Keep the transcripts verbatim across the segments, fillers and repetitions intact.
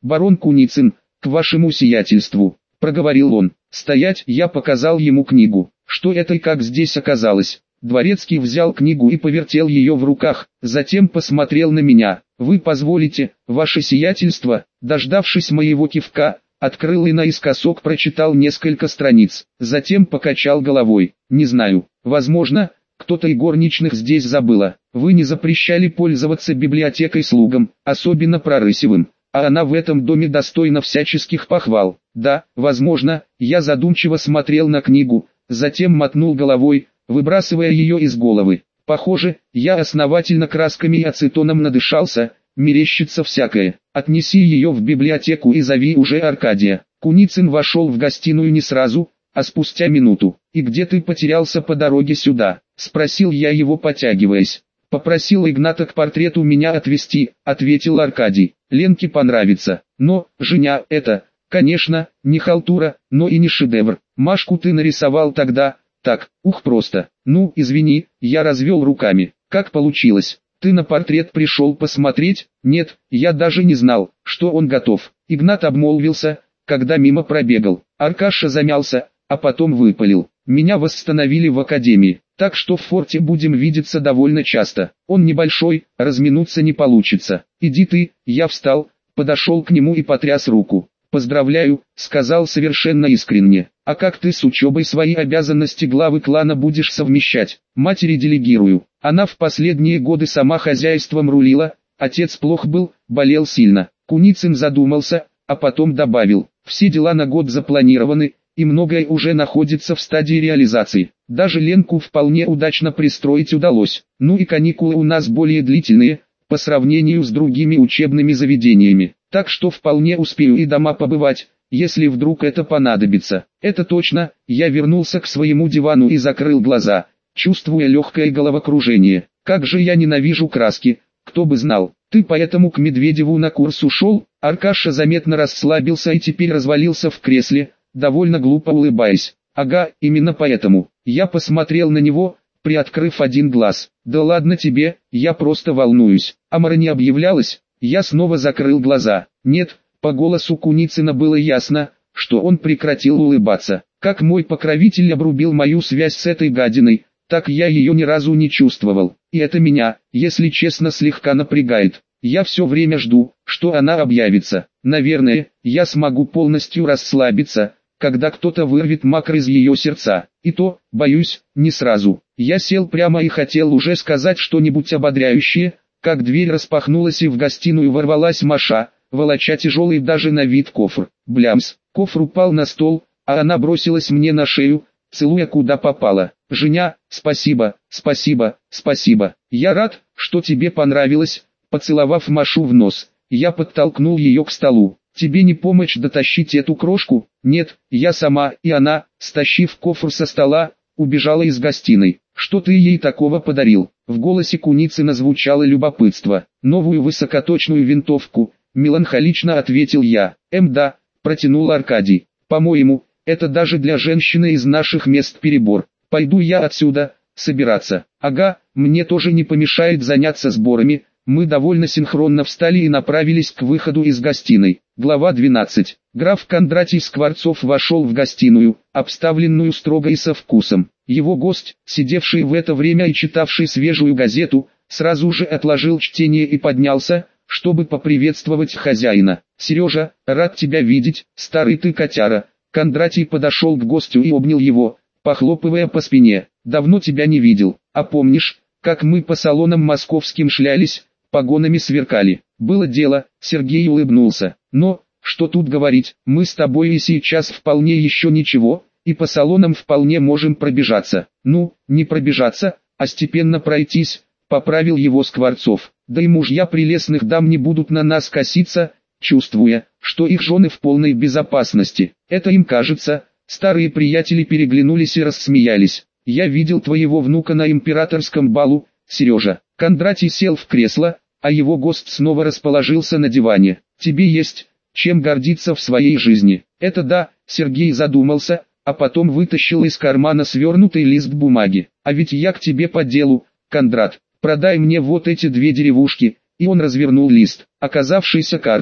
«Барон Куницын, к вашему сиятельству», — проговорил он. «Стоять!» Я показал ему книгу. Что это и как здесь оказалось? Дворецкий взял книгу и повертел ее в руках, затем посмотрел на меня. «Вы позволите, ваше сиятельство?» Дождавшись моего кивка, открыл и наискосок прочитал несколько страниц, затем покачал головой. «Не знаю, возможно, кто-то из горничных здесь забыла. Вы не запрещали пользоваться библиотекой слугам, особенно прорысевым, а она в этом доме достойна всяческих похвал». «Да, возможно». Я задумчиво смотрел на книгу, затем мотнул головой, выбрасывая ее из головы. «Похоже, я основательно красками и ацетоном надышался, мерещится всякое. Отнеси ее в библиотеку и зови уже Аркадия». Куницын вошел в гостиную не сразу, а спустя минуту. «И где ты потерялся по дороге сюда?» — спросил я его, потягиваясь. «Попросил Игната к портрету меня отвезти», — ответил Аркадий. «Ленке понравится. Но, Женя, это, конечно, не халтура, но и не шедевр. Машку ты нарисовал тогда, так, ух просто. Ну, извини, я развел руками. Как получилось? Ты на портрет пришел посмотреть?» «Нет, я даже не знал, что он готов». Игнат обмолвился, когда мимо пробегал. Аркаша замялся, а потом выпалил. «Меня восстановили в академии, так что в форте будем видеться довольно часто. Он небольшой, разминуться не получится. Иди ты». Я встал, подошел к нему и потряс руку. «Поздравляю», — сказал совершенно искренне. «А как ты с учебой свои обязанности главы клана будешь совмещать?» «Матери делегирую. Она в последние годы сама хозяйством рулила, отец плох был, болел сильно». Куницын задумался, а потом добавил. «Все дела на год запланированы, и многое уже находится в стадии реализации. Даже Ленку вполне удачно пристроить удалось. Ну и каникулы у нас более длительные, по сравнению с другими учебными заведениями. Так что вполне успею и дома побывать, если вдруг это понадобится». «Это точно». Я вернулся к своему дивану и закрыл глаза, чувствуя легкое головокружение. «Как же я ненавижу краски, кто бы знал». «Ты поэтому к Медведеву на курс ушел?» Аркаша заметно расслабился и теперь развалился в кресле, довольно глупо улыбаясь. «Ага, именно поэтому». Я посмотрел на него, приоткрыв один глаз. «Да ладно тебе, я просто волнуюсь». «Амара не объявлялась?» Я снова закрыл глаза. Нет, по голосу Куницына было ясно, что он прекратил улыбаться. Как мой покровитель обрубил мою связь с этой гадиной, так я ее ни разу не чувствовал. И это меня, если честно, слегка напрягает. Я все время жду, что она объявится. Наверное, я смогу полностью расслабиться, когда кто-то вырвет макар из ее сердца. И то, боюсь, не сразу. Я сел прямо и хотел уже сказать что-нибудь ободряющее, как дверь распахнулась и в гостиную ворвалась Маша, волоча тяжелый даже на вид кофр. Блямс, кофр упал на стол, а она бросилась мне на шею, целуя куда попало. «Женя, спасибо, спасибо, спасибо. Я рад, что тебе понравилось». Поцеловав Машу в нос, я подтолкнул ее к столу. «Тебе не помочь дотащить эту крошку?» «Нет, я сама». И она, стащив кофр со стола, убежала из гостиной. «Что ты ей такого подарил?» В голосе Куницына звучало любопытство. «Новую высокоточную винтовку», меланхолично ответил я. «Эм да», протянул Аркадий. «По-моему, это даже для женщины из наших мест перебор. Пойду я отсюда, собираться». «Ага, мне тоже не помешает заняться сборами». Мы довольно синхронно встали и направились к выходу из гостиной. Глава двенадцать. Граф Кондратий Скворцов вошел в гостиную, обставленную строго и со вкусом. Его гость, сидевший в это время и читавший свежую газету, сразу же отложил чтение и поднялся, чтобы поприветствовать хозяина. «Сережа, рад тебя видеть, старый ты котяра». Кондратий подошел к гостю и обнял его, похлопывая по спине. «Давно тебя не видел, а помнишь, как мы по салонам московским шлялись, погонами сверкали?» «Было дело», Сергей улыбнулся. «Но, что тут говорить, мы с тобой и сейчас вполне еще ничего, и по салонам вполне можем пробежаться». «Ну, не пробежаться, а степенно пройтись», поправил его Скворцов. «Да и мужья прелестных дам не будут на нас коситься, чувствуя, что их жены в полной безопасности. Это им кажется». Старые приятели переглянулись и рассмеялись. «Я видел твоего внука на императорском балу, Сережа». Кондратий сел в кресло, а его гость снова расположился на диване. «Тебе есть чем гордиться в своей жизни». «Это да», Сергей задумался, а потом вытащил из кармана свернутый лист бумаги. «А ведь я к тебе по делу, Кондрат. Продай мне вот эти две деревушки». И он развернул лист, оказавшийся картой.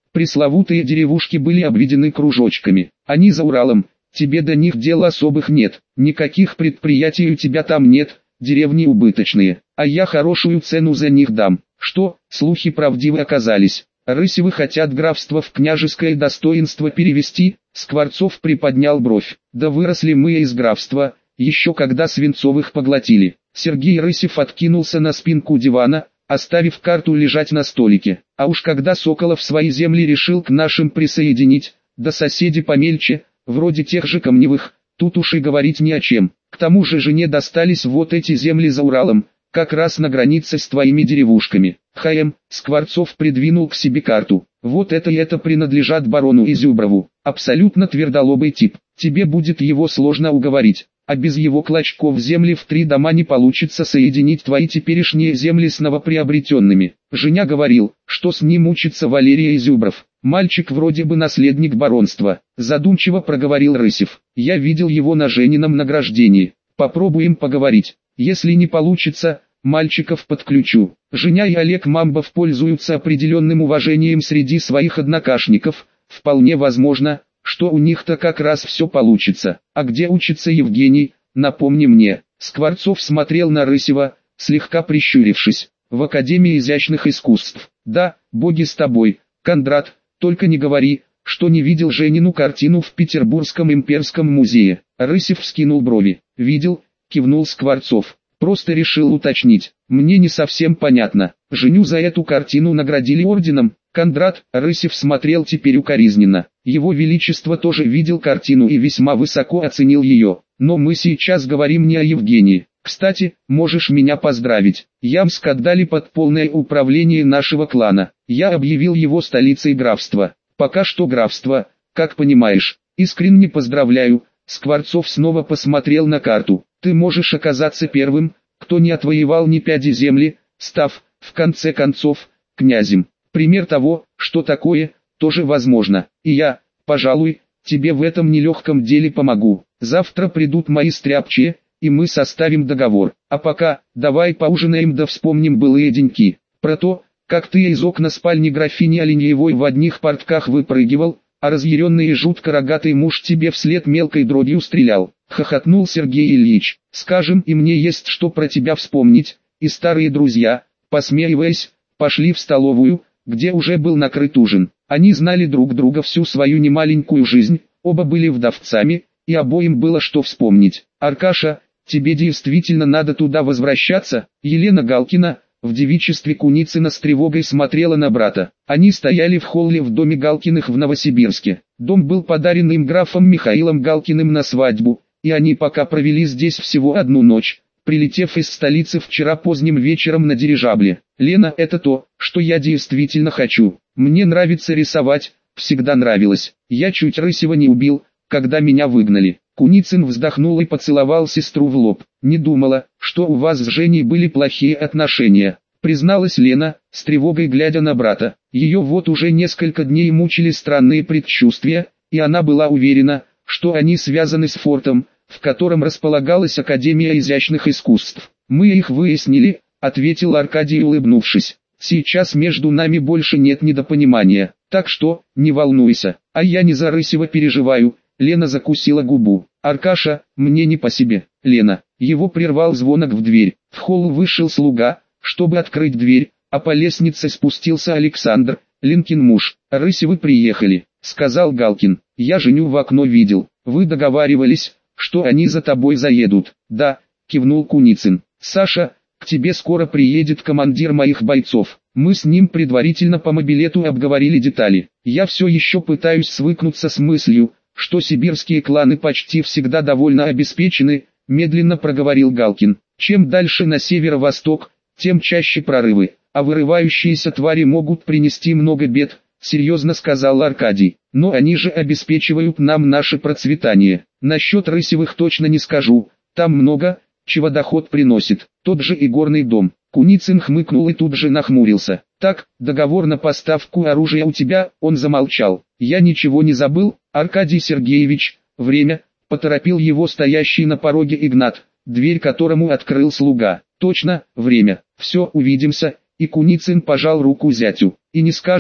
Пресловутые деревушки были обведены кружочками. Они за Уралом, тебе до них дел особых нет, никаких предприятий у тебя там нет, деревни убыточные, а я хорошую цену за них дам. Что, слухи правдивы оказались? Рысевы хотят графство в княжеское достоинство перевести? Скворцов приподнял бровь. Да выросли мы из графства, еще когда Свинцовых поглотили. Сергей Рысев откинулся на спинку дивана, оставив карту лежать на столике. А уж когда Соколов свои земли решил к нашим присоединить, да соседи помельче, вроде тех же Камневых, тут уж и говорить не о чем. К тому же жене достались вот эти земли за Уралом, как раз на границе с твоими деревушками. Х.М. Скворцов придвинул к себе карту. Вот это и это принадлежат барону Изюброву. Абсолютно твердолобый тип. Тебе будет его сложно уговорить. А без его клочков земли в три дома не получится соединить твои теперешние земли с новоприобретенными. Женя говорил, что с ним учится Валерий Изюбров. Мальчик вроде бы наследник баронства. Задумчиво проговорил Рысев. Я видел его на Женином награждении. Попробуем поговорить. Если не получится, мальчиков подключу. Женя и Олег Мамбов пользуются определенным уважением среди своих однокашников. Вполне возможно, что у них-то как раз все получится. А где учится Евгений, напомни мне. Скворцов смотрел на Рысева, слегка прищурившись. В Академии изящных искусств. Да, боги с тобой, Кондрат, только не говори, что не видел Женину картину в Петербургском имперском музее. Рысев вскинул брови. Видел, кивнул Скворцов. Просто решил уточнить. Мне не совсем понятно. Женю за эту картину наградили орденом. Кондрат Рысев смотрел теперь укоризненно. Его Величество тоже видел картину и весьма высоко оценил ее. Но мы сейчас говорим не о Евгении. Кстати, можешь меня поздравить. Ямск отдали под полное управление нашего клана. Я объявил его столицей графства. Пока что графство, как понимаешь. Искренне поздравляю. Скворцов снова посмотрел на карту. Ты можешь оказаться первым, кто не отвоевал ни пяди земли, став, в конце концов, князем. Пример того, что такое, тоже возможно. И я, пожалуй, тебе в этом нелегком деле помогу. Завтра придут мои стряпчие, и мы составим договор. А пока, давай поужинаем да вспомним былые деньки. Про то, как ты из окна спальни графини Оленьевой в одних портках выпрыгивал, а разъяренный и жутко рогатый муж тебе вслед мелкой дробью стрелял. Хохотнул Сергей Ильич. Скажем, и мне есть что про тебя вспомнить. И старые друзья, посмеиваясь, пошли в столовую, где уже был накрыт ужин. Они знали друг друга всю свою немаленькую жизнь, оба были вдовцами, и обоим было что вспомнить. Аркаша, тебе действительно надо туда возвращаться? Елена Галкина, в девичестве Куницына, с тревогой смотрела на брата. Они стояли в холле в доме Галкиных в Новосибирске. Дом был подарен им графом Михаилом Галкиным на свадьбу, и они пока провели здесь всего одну ночь, прилетев из столицы вчера поздним вечером на дирижабле. Лена, это то, что я действительно хочу. Мне нравится рисовать, всегда нравилось. Я чуть Рысева не убил, когда меня выгнали. Куницын вздохнул и поцеловал сестру в лоб. Не думала, что у вас с Женей были плохие отношения, призналась Лена, с тревогой глядя на брата. Ее вот уже несколько дней мучили странные предчувствия, и она была уверена, что они связаны с фортом, в котором располагалась Академия изящных искусств. Мы их выяснили, ответил Аркадий, улыбнувшись. Сейчас между нами больше нет недопонимания, так что, не волнуйся, а я не за Рысева переживаю. Лена закусила губу. Аркаша, мне не по себе. Лена, его прервал звонок в дверь. В холл вышел слуга, чтобы открыть дверь, а по лестнице спустился Александр, Ленкин муж. Рысевы приехали, сказал Галкин. Я Женю в окно видел. Вы договаривались, что они за тобой заедут. Да, кивнул Куницын. Саша, к тебе скоро приедет командир моих бойцов. Мы с ним предварительно по мобилету обговорили детали. Я все еще пытаюсь свыкнуться с мыслью, что сибирские кланы почти всегда довольно обеспечены, медленно проговорил Галкин. Чем дальше на северо-восток, тем чаще прорывы, а вырывающиеся твари могут принести много бед, серьезно сказал Аркадий. Но они же обеспечивают нам наше процветание. Насчет Рысевых точно не скажу, там много, чего доход приносит, тот же и горный дом. Куницын хмыкнул и тут же нахмурился. Так, договор на поставку оружия у тебя, он замолчал. Я ничего не забыл, Аркадий Сергеевич, время, поторопил его стоящий на пороге Игнат, дверь которому открыл слуга. Точно, время, все, увидимся, и Куницын пожал руку зятю. И не скажешь,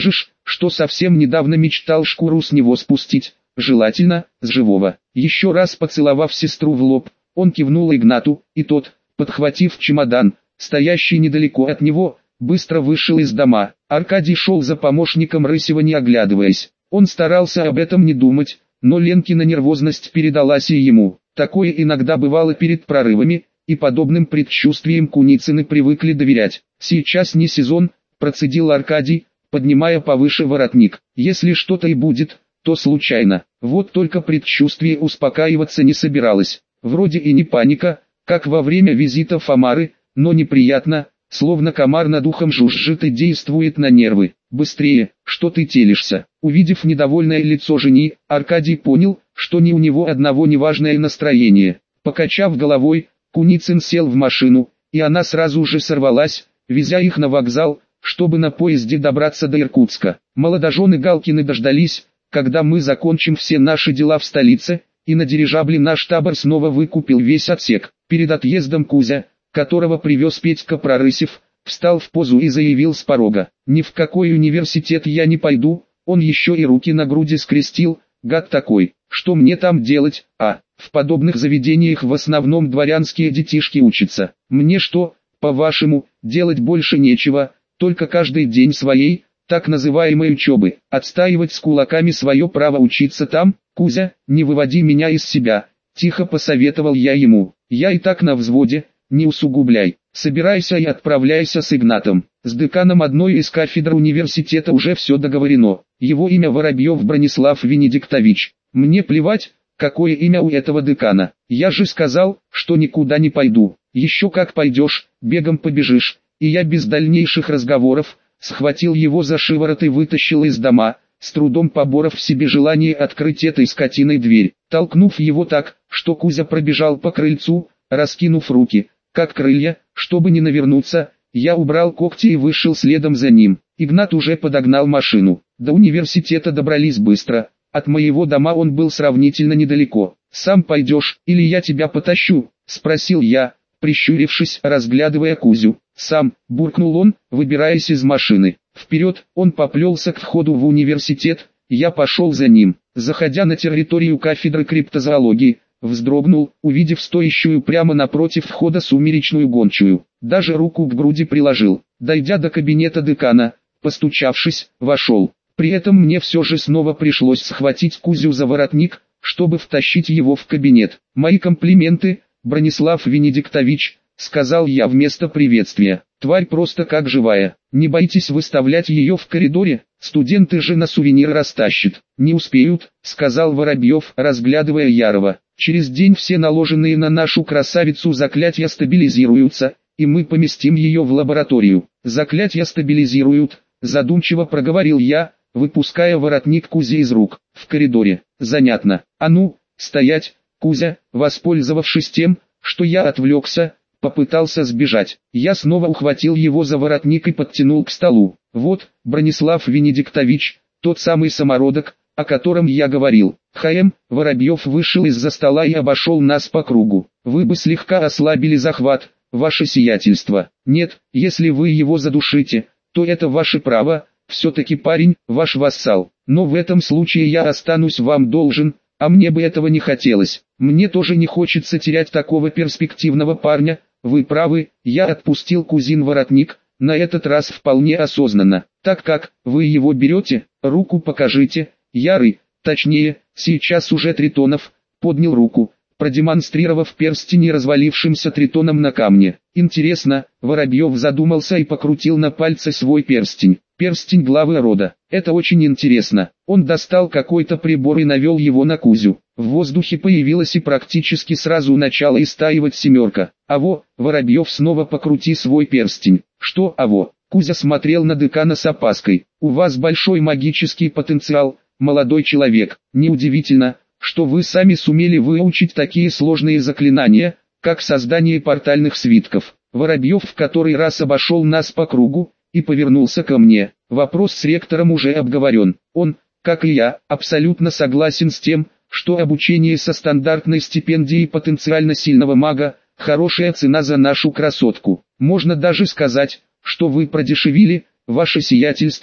что совсем недавно мечтал шкуру с него спустить, желательно, с живого. Еще раз поцеловав сестру в лоб, он кивнул Игнату, и тот, подхватив чемодан, стоящий недалеко от него, быстро вышел из дома. Аркадий шел за помощником Рысева, не оглядываясь. Он старался об этом не думать, но Ленкина нервозность передалась и ему. Такое иногда бывало перед прорывами, и подобным предчувствиям Куницыны привыкли доверять. «Сейчас не сезон», – процедил Аркадий, поднимая повыше воротник. «Если что-то и будет, то случайно». Вот только предчувствие успокаиваться не собиралось. Вроде и не паника, как во время визита Фомары, но неприятно, словно комар над ухом жужжит и действует на нервы. «Быстрее, что ты телишься?» Увидев недовольное лицо жени, Аркадий понял, что не у него одного неважное настроение. Покачав головой, Куницын сел в машину, и она сразу же сорвалась, везя их на вокзал, чтобы на поезде добраться до Иркутска. Молодожены Галкины дождались, когда мы закончим все наши дела в столице, и на дирижабле наш табор снова выкупил весь отсек. Перед отъездом Кузя, которого привез Петька Прорысев, встал в позу и заявил с порога: «Ни в какой университет я не пойду». Он еще и руки на груди скрестил, гад такой. Что мне там делать, а? В подобных заведениях в основном дворянские детишки учатся. Мне что, по-вашему, делать больше нечего, только каждый день своей, так называемой учебы, отстаивать с кулаками свое право учиться там? Кузя, не выводи меня из себя, тихо посоветовал я ему. Я и так на взводе, не усугубляй. Собирайся и отправляйся с Игнатом. С деканом одной из кафедр университета уже все договорено. Его имя Воробьев Бронислав Венедиктович. Мне плевать, какое имя у этого декана. Я же сказал, что никуда не пойду. Еще как пойдешь, бегом побежишь. И я без дальнейших разговоров схватил его за шиворот и вытащил из дома, с трудом поборов в себе желание открыть этой скотиной дверь. Толкнув его так, что Кузя пробежал по крыльцу, раскинув руки, как крылья, чтобы не навернуться, я убрал когти и вышел следом за ним. Игнат уже подогнал машину. До университета добрались быстро. От моего дома он был сравнительно недалеко. «Сам пойдешь, или я тебя потащу?» – спросил я, прищурившись, разглядывая Кузю. «Сам», – буркнул он, выбираясь из машины. Вперед, он поплелся к входу в университет, я пошел за ним. Заходя на территорию кафедры криптозоологии, вздрогнул, увидев стоящую прямо напротив входа сумеречную гончую. Даже руку к груди приложил. Дойдя до кабинета декана, постучавшись, вошел. При этом мне все же снова пришлось схватить Кузю за воротник, чтобы втащить его в кабинет. «Мои комплименты, Бронислав Венедиктович», — сказал я вместо приветствия. «Тварь просто как живая. Не боитесь выставлять ее в коридоре? Студенты же на сувенир растащат». «Не успеют», — сказал Воробьев, разглядывая Ярова. «Через день все наложенные на нашу красавицу заклятия стабилизируются, и мы поместим ее в лабораторию». «Заклятия стабилизируют», — задумчиво проговорил я, выпуская воротник Кузи из рук. «В коридоре. Занятно. А ну, стоять!» Кузя, воспользовавшись тем, что я отвлекся, попытался сбежать. Я снова ухватил его за воротник и подтянул к столу. «Вот, Бронислав Венедиктович, тот самый самородок, о котором я говорил». «Х.М.» Воробьев вышел из-за стола и обошел нас по кругу. «Вы бы слегка ослабили захват, ваше сиятельство. Нет, если вы его задушите, то это ваше право. Все-таки парень, ваш вассал. Но в этом случае я останусь вам должен, а мне бы этого не хотелось. Мне тоже не хочется терять такого перспективного парня. Вы правы». Я отпустил Кузин воротник, на этот раз вполне осознанно. «Так как, вы его берете, руку покажите». Ярый, точнее, сейчас уже Тритонов, поднял руку, продемонстрировав перстень развалившимся тритоном на камне. «Интересно», Воробьев задумался и покрутил на пальце свой перстень. «Перстень главы рода. Это очень интересно». Он достал какой-то прибор и навел его на Кузю. В воздухе появилась и практически сразу начала истаивать семерка. «Аво», Воробьев, снова покрути свой перстень. «Что аво?» Кузя смотрел на декана с опаской. «У вас большой магический потенциал, молодой человек. Неудивительно, что вы сами сумели выучить такие сложные заклинания, как создание портальных свитков». Воробьев в который раз обошел нас по кругу и повернулся ко мне. «Вопрос с ректором уже обговорен. Он, как и я, абсолютно согласен с тем, что обучение со стандартной стипендией потенциально сильного мага – хорошая цена за нашу красотку. Можно даже сказать, что вы продешевили, ваше сиятельство,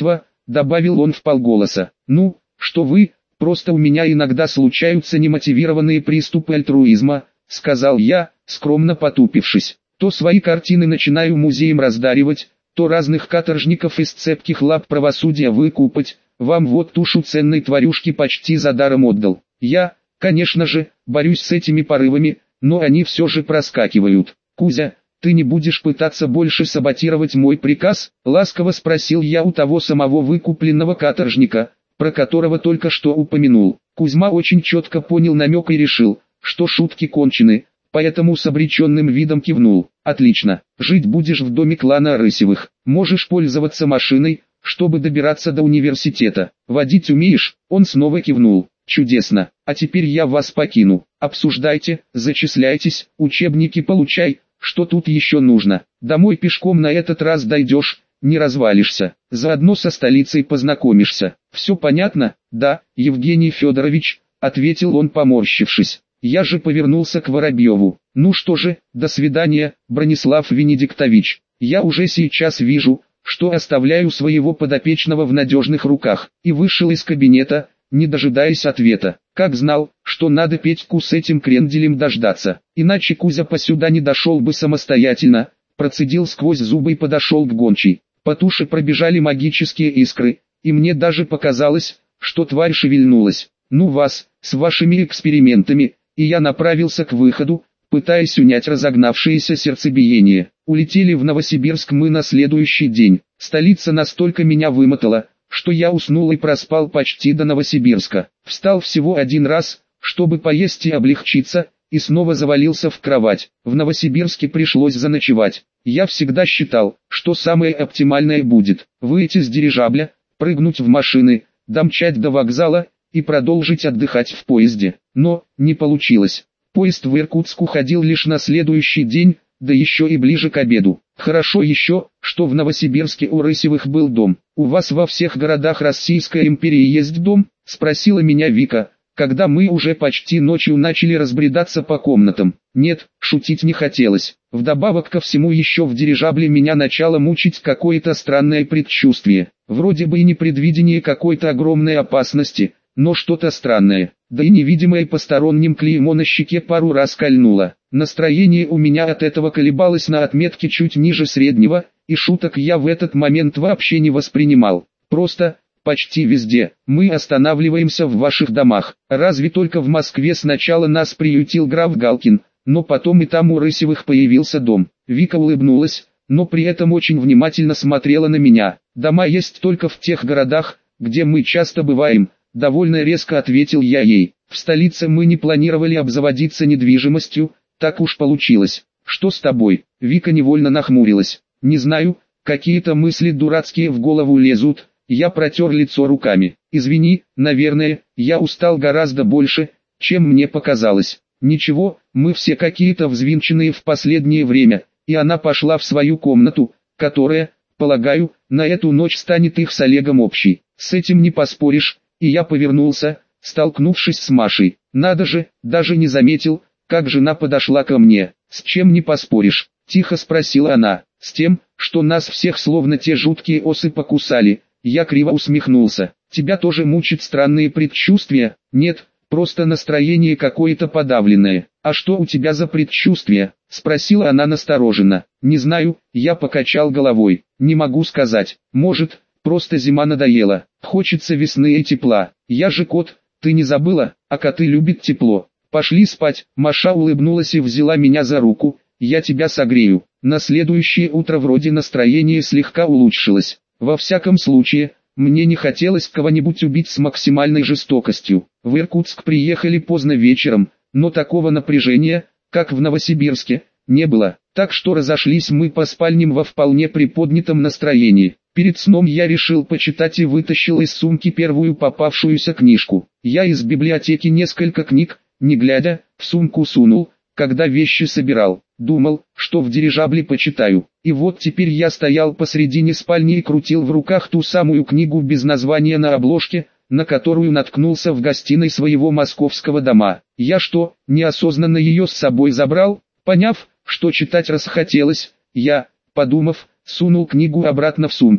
добавил он вполголоса. Ну, что вы, просто у меня иногда случаются немотивированные приступы альтруизма, сказал я, скромно потупившись. То свои картины начинаю музеем раздаривать, то разных каторжников из цепких лап правосудия выкупать, вам вот тушу ценной тварюшки почти за даром отдал. Я, конечно же, борюсь с этими порывами, но они все же проскакивают. Кузя, ты не будешь пытаться больше саботировать мой приказ? Ласково спросил я у того самого выкупленного каторжника, про которого только что упомянул. Кузьма очень четко понял намек и решил, что шутки кончены, поэтому с обреченным видом кивнул. Отлично, жить будешь в доме клана Рысевых, можешь пользоваться машиной, чтобы добираться до университета. Водить умеешь? Он снова кивнул. Чудесно, а теперь я вас покину. Обсуждайте, зачисляйтесь, учебники получай, что тут еще нужно. Домой пешком на этот раз дойдешь, не развалишься, заодно со столицей познакомишься. Все понятно? Да, Евгений Федорович, ответил он, поморщившись. Я же повернулся к Воробьеву. Ну что же, до свидания, Бронислав Венедиктович. Я уже сейчас вижу, что оставляю своего подопечного в надежных руках. И вышел из кабинета, не дожидаясь ответа. Как знал, что надо Петьку с этим кренделем дождаться. Иначе Кузя посюда не дошел бы самостоятельно. Процедил сквозь зубы и подошел к гончей. По туше пробежали магические искры, и мне даже показалось, что тварь шевельнулась. Ну вас, с вашими экспериментами, и я направился к выходу, пытаясь унять разогнавшееся сердцебиение. Улетели в Новосибирск мы на следующий день. Столица настолько меня вымотала, что я уснул и проспал почти до Новосибирска. Встал всего один раз, чтобы поесть и облегчиться, и снова завалился в кровать. В Новосибирске пришлось заночевать. Я всегда считал, что самое оптимальное будет выйти с дирижабля, прыгнуть в машины, домчать до вокзала и продолжить отдыхать в поезде. Но не получилось. Поезд в Иркутск уходил лишь на следующий день, да еще и ближе к обеду. Хорошо еще, что в Новосибирске у Рысевых был дом. «У вас во всех городах Российской империи есть дом?» – спросила меня Вика, когда мы уже почти ночью начали разбредаться по комнатам. Нет, шутить не хотелось. Вдобавок ко всему еще в дирижабле меня начало мучить какое-то странное предчувствие. Вроде бы и не предвидение какой-то огромной опасности, но что-то странное. Да и невидимое посторонним клеймо на щеке пару раз кольнуло. Настроение у меня от этого колебалось на отметке чуть ниже среднего, и шуток я в этот момент вообще не воспринимал. Просто, почти везде, мы останавливаемся в ваших домах. Разве только в Москве сначала нас приютил граф Галкин, но потом и там у Рысевых появился дом. Вика улыбнулась, но при этом очень внимательно смотрела на меня. Дома есть только в тех городах, где мы часто бываем. Довольно резко ответил я ей. В столице мы не планировали обзаводиться недвижимостью, так уж получилось. Что с тобой? Вика невольно нахмурилась. Не знаю, какие-то мысли дурацкие в голову лезут. Я протер лицо руками. Извини, наверное, я устал гораздо больше, чем мне показалось. Ничего, мы все какие-то взвинченные в последнее время. И она пошла в свою комнату, которая, полагаю, на эту ночь станет их с Олегом общей. С этим не поспоришь. И я повернулся, столкнувшись с Машей. Надо же, даже не заметил, как жена подошла ко мне. «С чем не поспоришь?» – тихо спросила она. «С тем, что нас всех словно те жуткие осы покусали». Я криво усмехнулся. «Тебя тоже мучат странные предчувствия?» «Нет, просто настроение какое-то подавленное». «А что у тебя за предчувствия?» – спросила она настороженно. «Не знаю», – я покачал головой. «Не могу сказать. Может, просто зима надоела. Хочется весны и тепла. Я же кот, ты не забыла, а коты любят тепло. Пошли спать». Маша улыбнулась и взяла меня за руку. «Я тебя согрею». На следующее утро вроде настроение слегка улучшилось. Во всяком случае, мне не хотелось кого-нибудь убить с максимальной жестокостью. В Иркутск приехали поздно вечером, но такого напряжения, как в Новосибирске, не было. Так что разошлись мы по спальням во вполне приподнятом настроении. Перед сном я решил почитать и вытащил из сумки первую попавшуюся книжку. Я из библиотеки несколько книг, не глядя, в сумку сунул, когда вещи собирал. Думал, что в дирижабле почитаю. И вот теперь я стоял посредине спальни и крутил в руках ту самую книгу без названия на обложке, на которую наткнулся в гостиной своего московского дома. Я что, неосознанно ее с собой забрал? Поняв, что читать расхотелось, я, подумав, сунул книгу обратно в сумку.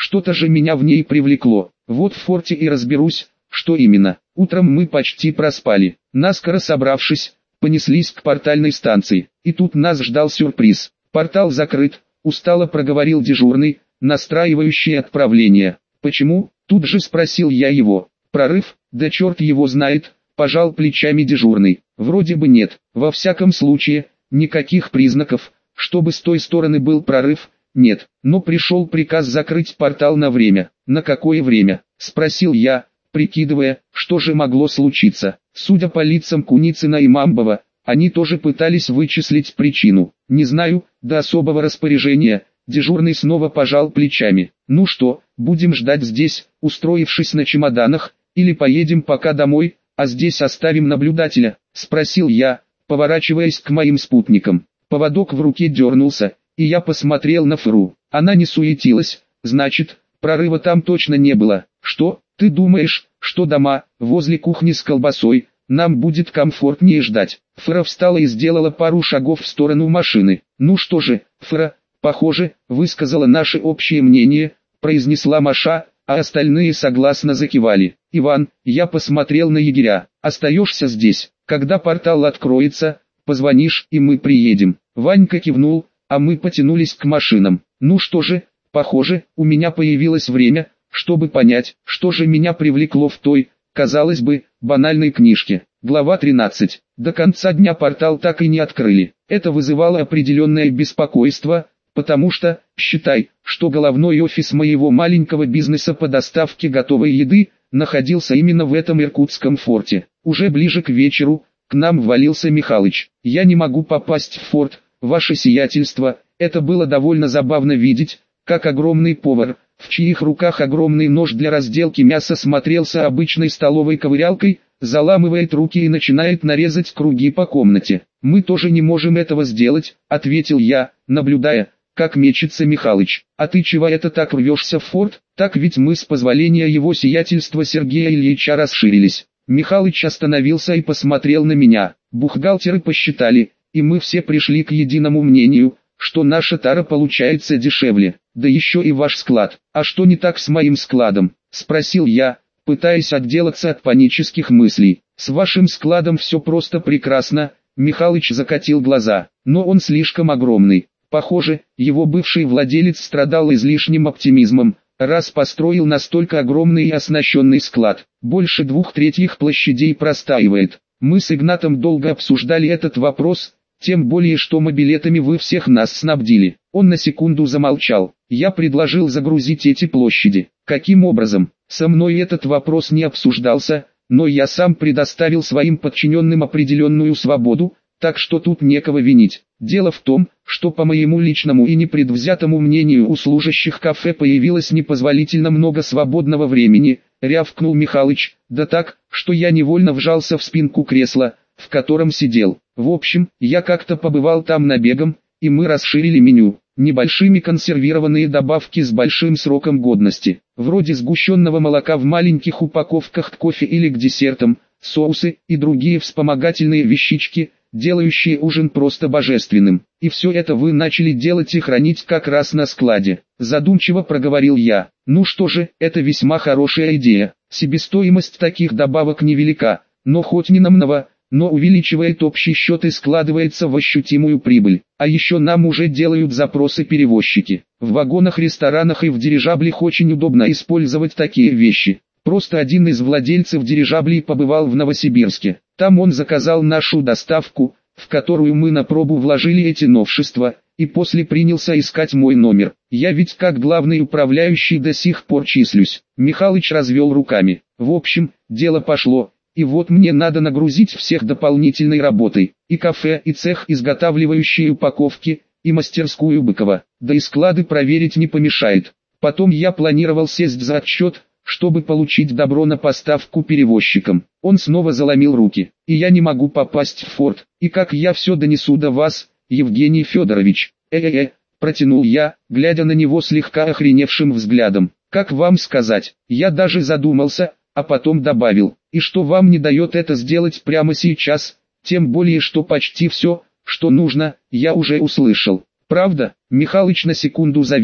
Что-то же меня в ней привлекло. Вот в форте и разберусь, что именно. Утром мы почти проспали. Наскоро собравшись, понеслись к портальной станции. И тут нас ждал сюрприз. Портал закрыт, устало проговорил дежурный, настраивающий отправление. Почему? Тут же спросил я его. Прорыв? Да черт его знает, пожал плечами дежурный. Вроде бы нет. Во всяком случае, никаких признаков, чтобы с той стороны был прорыв, нет. Но пришел приказ закрыть портал на время. На какое время? Спросил я, прикидывая, что же могло случиться. Судя по лицам Куницына и Мамбова, они тоже пытались вычислить причину. Не знаю, до особого распоряжения. Дежурный снова пожал плечами. Ну что, будем ждать здесь, устроившись на чемоданах, или поедем пока домой, а здесь оставим наблюдателя? Спросил я, поворачиваясь к моим спутникам. Поводок в руке дернулся, и я посмотрел на Фру. Она не суетилась, значит, прорыва там точно не было. Что, ты думаешь, что дома, возле кухни с колбасой, нам будет комфортнее ждать? Фра встала и сделала пару шагов в сторону машины. Ну что же, Фра, похоже, высказала наше общее мнение, произнесла Маша, а остальные согласно закивали. Иван, я посмотрел на егеря. Остаешься здесь. Когда портал откроется, позвонишь и мы приедем. Ванька кивнул, а мы потянулись к машинам. Ну что же, похоже, у меня появилось время, чтобы понять, что же меня привлекло в той, казалось бы, банальной книжке. Глава тринадцать. До конца дня портал так и не открыли. Это вызывало определенное беспокойство, потому что, считай, что головной офис моего маленького бизнеса по доставке готовой еды находился именно в этом иркутском форте. Уже ближе к вечеру, к нам ввалился Михалыч. Я не могу попасть в форт, ваше сиятельство. Это было довольно забавно видеть, как огромный повар, в чьих руках огромный нож для разделки мяса смотрелся обычной столовой ковырялкой, заламывает руки и начинает нарезать круги по комнате. «Мы тоже не можем этого сделать», — ответил я, наблюдая, как мечется Михалыч. «А ты чего это так рвешься в форт? Так ведь мы с позволения его сиятельства Сергея Ильича расширились». Михалыч остановился и посмотрел на меня. Бухгалтеры посчитали, и мы все пришли к единому мнению, что наша тара получается дешевле, да еще и ваш склад. «А что не так с моим складом?» — спросил я, пытаясь отделаться от панических мыслей. «С вашим складом все просто прекрасно», — Михалыч закатил глаза, «но он слишком огромный. Похоже, его бывший владелец страдал излишним оптимизмом, раз построил настолько огромный и оснащенный склад. Больше двух третьих площадей простаивает. Мы с Игнатом долго обсуждали этот вопрос, тем более что мобилетами вы всех нас снабдили». Он на секунду замолчал. Я предложил загрузить эти площади. Каким образом? Со мной этот вопрос не обсуждался, но я сам предоставил своим подчиненным определенную свободу, так что тут некого винить. Дело в том, что по моему личному и непредвзятому мнению у служащих кафе появилось непозволительно много свободного времени, рявкнул Михалыч, да так, что я невольно вжался в спинку кресла, в котором сидел. В общем, я как-то побывал там набегом, и мы расширили меню. Небольшими консервированные добавки с большим сроком годности, вроде сгущенного молока в маленьких упаковках к кофе или к десертам, соусы и другие вспомогательные вещички, делающие ужин просто божественным. И все это вы начали делать и хранить как раз на складе. Задумчиво проговорил я. Ну что же, это весьма хорошая идея. Себестоимость таких добавок невелика, но хоть не намного, но увеличивает общий счет и складывается в ощутимую прибыль. А еще нам уже делают запросы перевозчики. В вагонах-ресторанах и в дирижаблях очень удобно использовать такие вещи. Просто один из владельцев дирижаблей побывал в Новосибирске. Там он заказал нашу доставку, в которую мы на пробу вложили эти новшества, и после принялся искать мой номер. Я ведь как главный управляющий до сих пор числюсь. Михалыч развел руками. В общем, дело пошло. И вот мне надо нагрузить всех дополнительной работой. И кафе, и цех, изготавливающие упаковки, и мастерскую Быкова. Да и склады проверить не помешает. Потом я планировал сесть за отчет, чтобы получить добро на поставку перевозчикам. Он снова заломил руки. И я не могу попасть в форт. И как я все донесу до вас, Евгений Федорович? Э-э-э, протянул я, глядя на него слегка охреневшим взглядом. Как вам сказать? Я даже задумался, а потом добавил. И что вам не дает это сделать прямо сейчас? Тем более, что почти все, что нужно, я уже услышал. Правда? Михалыч на секунду завис,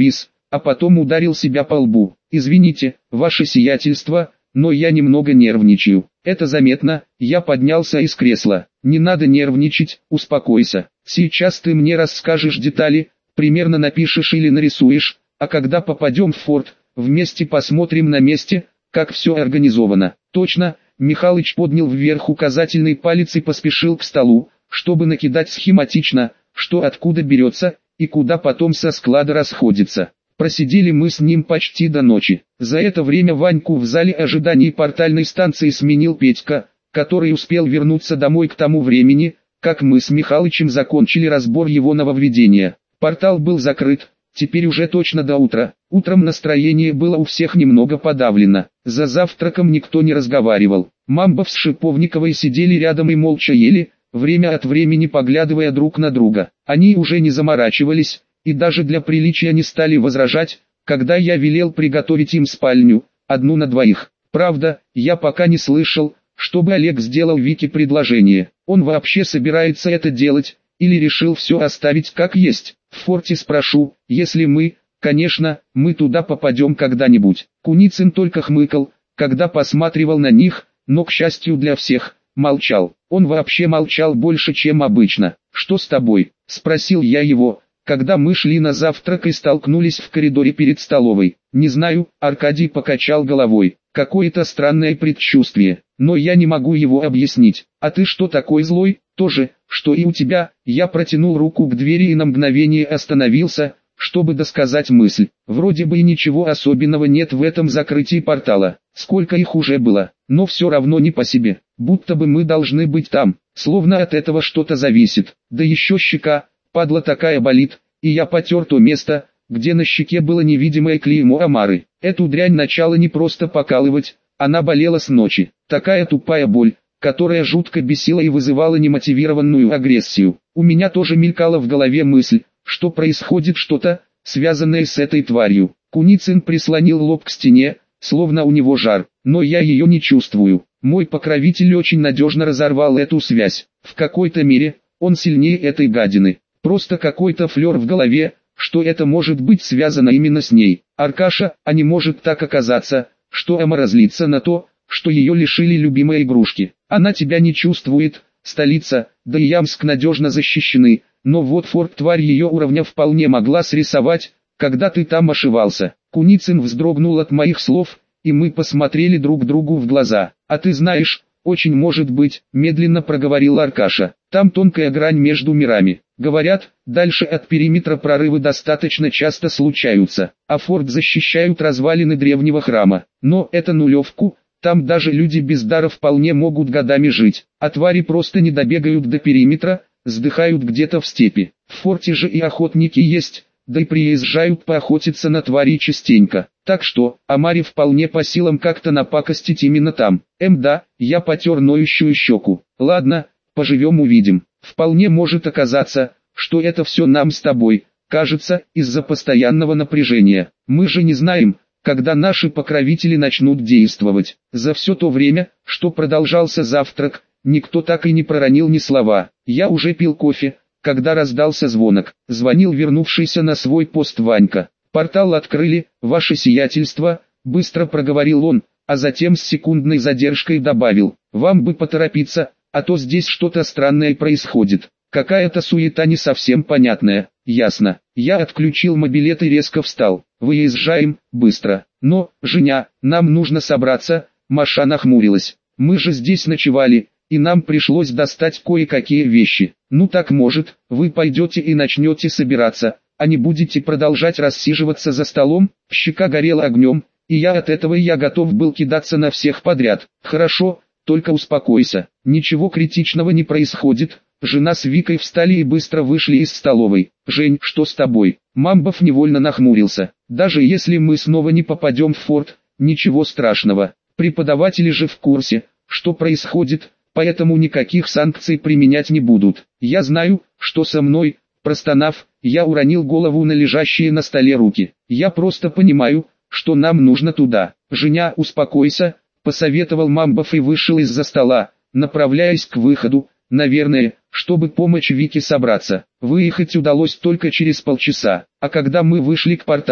а потом ударил себя по лбу. «Извините, ваше сиятельство, но я немного нервничаю. Это заметно». Я поднялся из кресла. «Не надо нервничать, успокойся. Сейчас ты мне расскажешь детали, примерно напишешь или нарисуешь, а когда попадем в форт, вместе посмотрим на месте, как все организовано». «Точно». Михалыч поднял вверх указательный палец и поспешил к столу, чтобы накидать схематично, что откуда берется, и куда потом со склада расходится. Просидели мы с ним почти до ночи. За это время Ваньку в зале ожиданий портальной станции сменил Петька, который успел вернуться домой к тому времени, как мы с Михалычем закончили разбор его нововведения. Портал был закрыт, теперь уже точно до утра. Утром настроение было у всех немного подавлено. За завтраком никто не разговаривал. Мамбов с Шиповниковой сидели рядом и молча ели, время от времени поглядывая друг на друга. Они уже не заморачивались, и даже для приличия не стали возражать, когда я велел приготовить им спальню, одну на двоих. Правда, я пока не слышал, чтобы Олег сделал Вике предложение. Он вообще собирается это делать, или решил все оставить как есть. В форте спрошу, если мы, конечно, мы туда попадем когда-нибудь. Куницын только хмыкал, когда посматривал на них, но, к счастью для всех, молчал. Он вообще молчал больше, чем обычно. «Что с тобой?» – спросил я его, когда мы шли на завтрак и столкнулись в коридоре перед столовой. «Не знаю», – Аркадий покачал головой. «Какое-то странное предчувствие, но я не могу его объяснить. А ты что такой злой?» «То же, что и у тебя». Я протянул руку к двери и на мгновение остановился, чтобы досказать мысль. Вроде бы и ничего особенного нет в этом закрытии портала. Сколько их уже было, но все равно не по себе. Будто бы мы должны быть там, словно от этого что-то зависит. Да еще щека, падла такая болит, и я потер то место, где на щеке было невидимое клеймо омары. Эту дрянь начала не просто покалывать, она болела с ночи. Такая тупая боль, которая жутко бесила и вызывала немотивированную агрессию. У меня тоже мелькала в голове мысль, что происходит что-то, связанное с этой тварью. Куницын прислонил лоб к стене, словно у него жар, но я ее не чувствую. Мой покровитель очень надежно разорвал эту связь. В какой-то мере, он сильнее этой гадины. Просто какой-то флер в голове, что это может быть связано именно с ней. Аркаша, а не может так оказаться, что Ама разлится на то, что ее лишили любимой игрушки. Она тебя не чувствует, столица, да и Ямск надежно защищены, но вот форт тварь ее уровня вполне могла срисовать, когда ты там ошивался. Куницын вздрогнул от моих слов, и мы посмотрели друг другу в глаза. А ты знаешь, очень может быть, медленно проговорил Аркаша, там тонкая грань между мирами. Говорят, дальше от периметра прорывы достаточно часто случаются, а форт защищают развалины древнего храма. Но это нулевку, там даже люди без дара вполне могут годами жить, а твари просто не добегают до периметра, сдыхают где-то в степи. В форте же и охотники есть, да и приезжают поохотиться на твари частенько. Так что, Амаре вполне по силам как-то напакостить именно там. Эм да, я потер ноющую щеку. Ладно, поживем увидим. Вполне может оказаться, что это все нам с тобой, кажется, из-за постоянного напряжения. Мы же не знаем, когда наши покровители начнут действовать. За все то время, что продолжался завтрак, никто так и не проронил ни слова. Я уже пил кофе, когда раздался звонок. Звонил вернувшийся на свой пост Ванька. «Портал открыли, ваше сиятельство», — быстро проговорил он, а затем с секундной задержкой добавил: «Вам бы поторопиться, а то здесь что-то странное происходит. Какая-то суета не совсем понятная». «Ясно». Я отключил мобилет и резко встал. «Выезжаем, быстро». «Но, Женя, нам нужно собраться», — Маша нахмурилась. «Мы же здесь ночевали, и нам пришлось достать кое-какие вещи». «Ну так может, вы пойдете и начнете собираться, а не будете продолжать рассиживаться за столом?» Щека горела огнем, и я от этого я готов был кидаться на всех подряд. «Хорошо, только успокойся, ничего критичного не происходит». Жена с Викой встали и быстро вышли из столовой. «Жень, что с тобой?» Мамбов невольно нахмурился. «Даже если мы снова не попадем в форт, ничего страшного. Преподаватели же в курсе, что происходит, поэтому никаких санкций применять не будут. Я знаю, что со мной». Простонав, я уронил голову на лежащие на столе руки. «Я просто понимаю, что нам нужно туда». «Женя, успокойся», — посоветовал Мамбов и вышел из-за стола, направляясь к выходу, наверное, чтобы помочь Вике собраться. Выехать удалось только через полчаса, а когда мы вышли к порталу,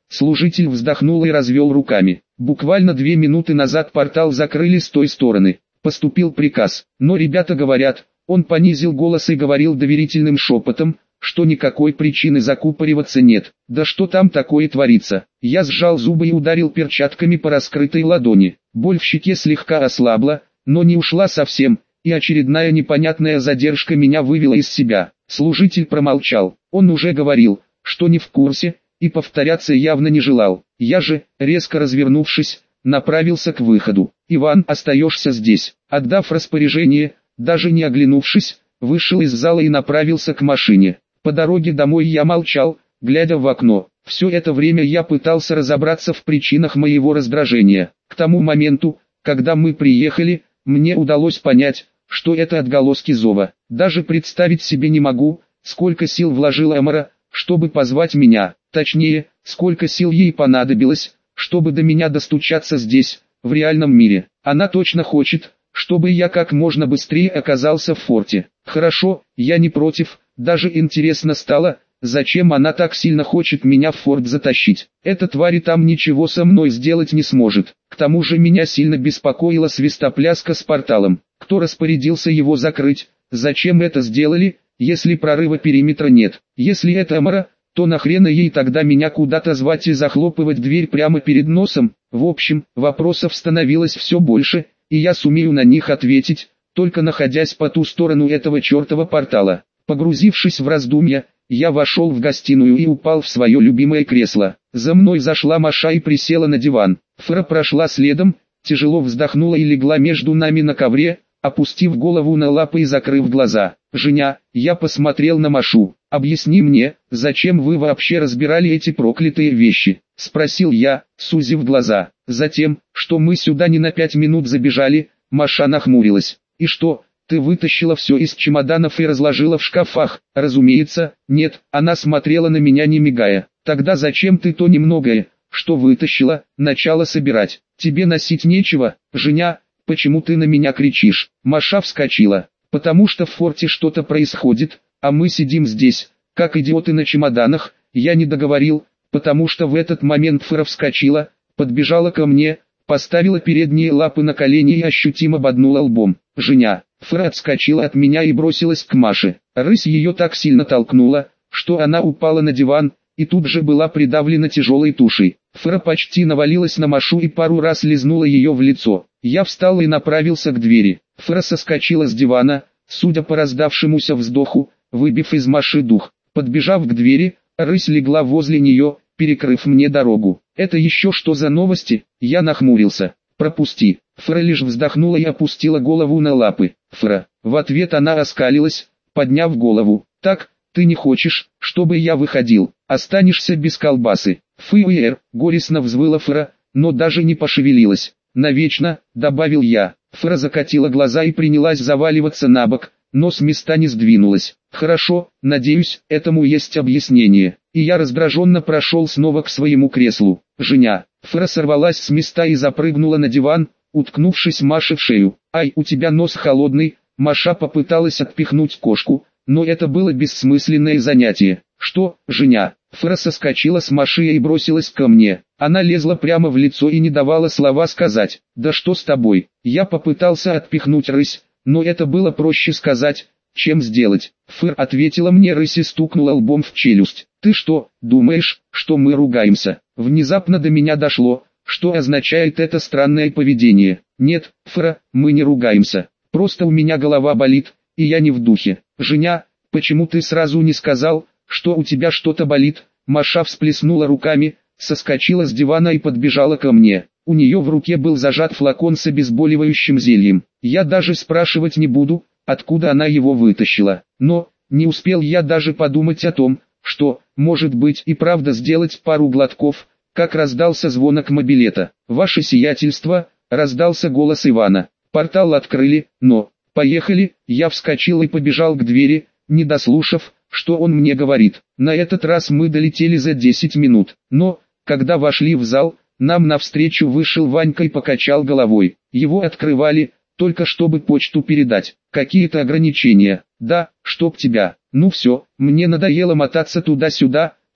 Служитель вздохнул и развел руками. Буквально две минуты назад портал закрыли с той стороны. Поступил приказ, но ребята говорят, он понизил голос и говорил доверительным шепотом, что никакой причины закупориваться нет. Да что там такое творится? Я сжал зубы и ударил перчатками по раскрытой ладони. Боль в щеке слегка ослабла, но не ушла совсем, и очередная непонятная задержка меня вывела из себя. Служитель промолчал. Он уже говорил, что не в курсе, и повторяться явно не желал. Я же, резко развернувшись, направился к выходу. «Иван, остаешься здесь». Отдав распоряжение, даже не оглянувшись, вышел из зала и направился к машине. По дороге домой я молчал, глядя в окно. Все это время я пытался разобраться в причинах моего раздражения. К тому моменту, когда мы приехали, мне удалось понять, что это отголоски зова. Даже представить себе не могу, сколько сил вложила Амара, чтобы позвать меня. Точнее, сколько сил ей понадобилось, чтобы до меня достучаться здесь, в реальном мире. Она точно хочет, чтобы я как можно быстрее оказался в форте. Хорошо, я не против, даже интересно стало, зачем она так сильно хочет меня в форт затащить. Эта тварь там ничего со мной сделать не сможет. К тому же меня сильно беспокоила свистопляска с порталом. Кто распорядился его закрыть? Зачем это сделали, если прорыва периметра нет? Если это Амара, то нахрена ей тогда меня куда-то звать и захлопывать дверь прямо перед носом? В общем, вопросов становилось все больше, и я сумею на них ответить, только находясь по ту сторону этого чертова портала. Погрузившись в раздумья, я вошел в гостиную и упал в свое любимое кресло. За мной зашла Маша и присела на диван. Фра прошла следом, тяжело вздохнула и легла между нами на ковре, опустив голову на лапы и закрыв глаза. «Женя», я посмотрел на Машу. «Объясни мне, зачем вы вообще разбирали эти проклятые вещи?» — спросил я, сузив глаза. «Затем, что мы сюда не на пять минут забежали», — Маша нахмурилась. «И что, ты вытащила все из чемоданов и разложила в шкафах?» «Разумеется, нет», — она смотрела на меня не мигая. «Тогда зачем ты то немногое, что вытащила, начала собирать? Тебе носить нечего, Женя, почему ты на меня кричишь?» Маша вскочила. «Потому что в форте что-то происходит, а мы сидим здесь, как идиоты на чемоданах». Я не договорил, потому что в этот момент Фра вскочила, подбежала ко мне, поставила передние лапы на колени и ощутимо боднула лбом. «Женя». Фра отскочила от меня и бросилась к Маше. Рысь ее так сильно толкнула, что она упала на диван, и тут же была придавлена тяжелой тушей. Фра почти навалилась на Машу и пару раз лизнула ее в лицо. Я встал и направился к двери. Фра соскочила с дивана, судя по раздавшемуся вздоху, выбив из Маши дух. Подбежав к двери, рысь легла возле нее, перекрыв мне дорогу. «Это еще что за новости?» Я нахмурился. «Пропусти». Фра лишь вздохнула и опустила голову на лапы. «Фра». В ответ она оскалилась, подняв голову. «Так, ты не хочешь, чтобы я выходил? Останешься без колбасы». «Фыуэр», горестно взвыла Фра, но даже не пошевелилась. «Навечно», добавил я. Фра закатила глаза и принялась заваливаться на бок, но с места не сдвинулась. «Хорошо, надеюсь, этому есть объяснение». И я раздраженно прошел снова к своему креслу. «Женя». Фра сорвалась с места и запрыгнула на диван, уткнувшись Маше в шею. «Ай, у тебя нос холодный». Маша попыталась отпихнуть кошку, но это было бессмысленное занятие. «Что, Женя?» Фра соскочила с Маши и бросилась ко мне. Она лезла прямо в лицо и не давала слова сказать. «Да что с тобой?» Я попытался отпихнуть рысь, но это было проще сказать, чем сделать. Фыр ответила мне рысь и стукнула лбом в челюсть. «Ты что, думаешь, что мы ругаемся?» Внезапно до меня дошло, что означает это странное поведение. «Нет, Фра, мы не ругаемся. Просто у меня голова болит, и я не в духе». «Женя, почему ты сразу не сказал, что у тебя что-то болит?» Маша всплеснула руками, соскочила с дивана и подбежала ко мне. У нее в руке был зажат флакон с обезболивающим зельем. Я даже спрашивать не буду, откуда она его вытащила. Но, не успел я даже подумать о том, что, может быть и правда сделать пару глотков, как раздался звонок мобилета. «Ваше сиятельство», раздался голос Ивана. «Портал открыли, но...» «Поехали», я вскочил и побежал к двери, не дослушав, что он мне говорит. На этот раз мы долетели за десять минут, но, когда вошли в зал, нам навстречу вышел Ванька и покачал головой. Его открывали, только чтобы почту передать. Какие-то ограничения. Да, чтоб тебя. Ну все, мне надоело мотаться туда-сюда,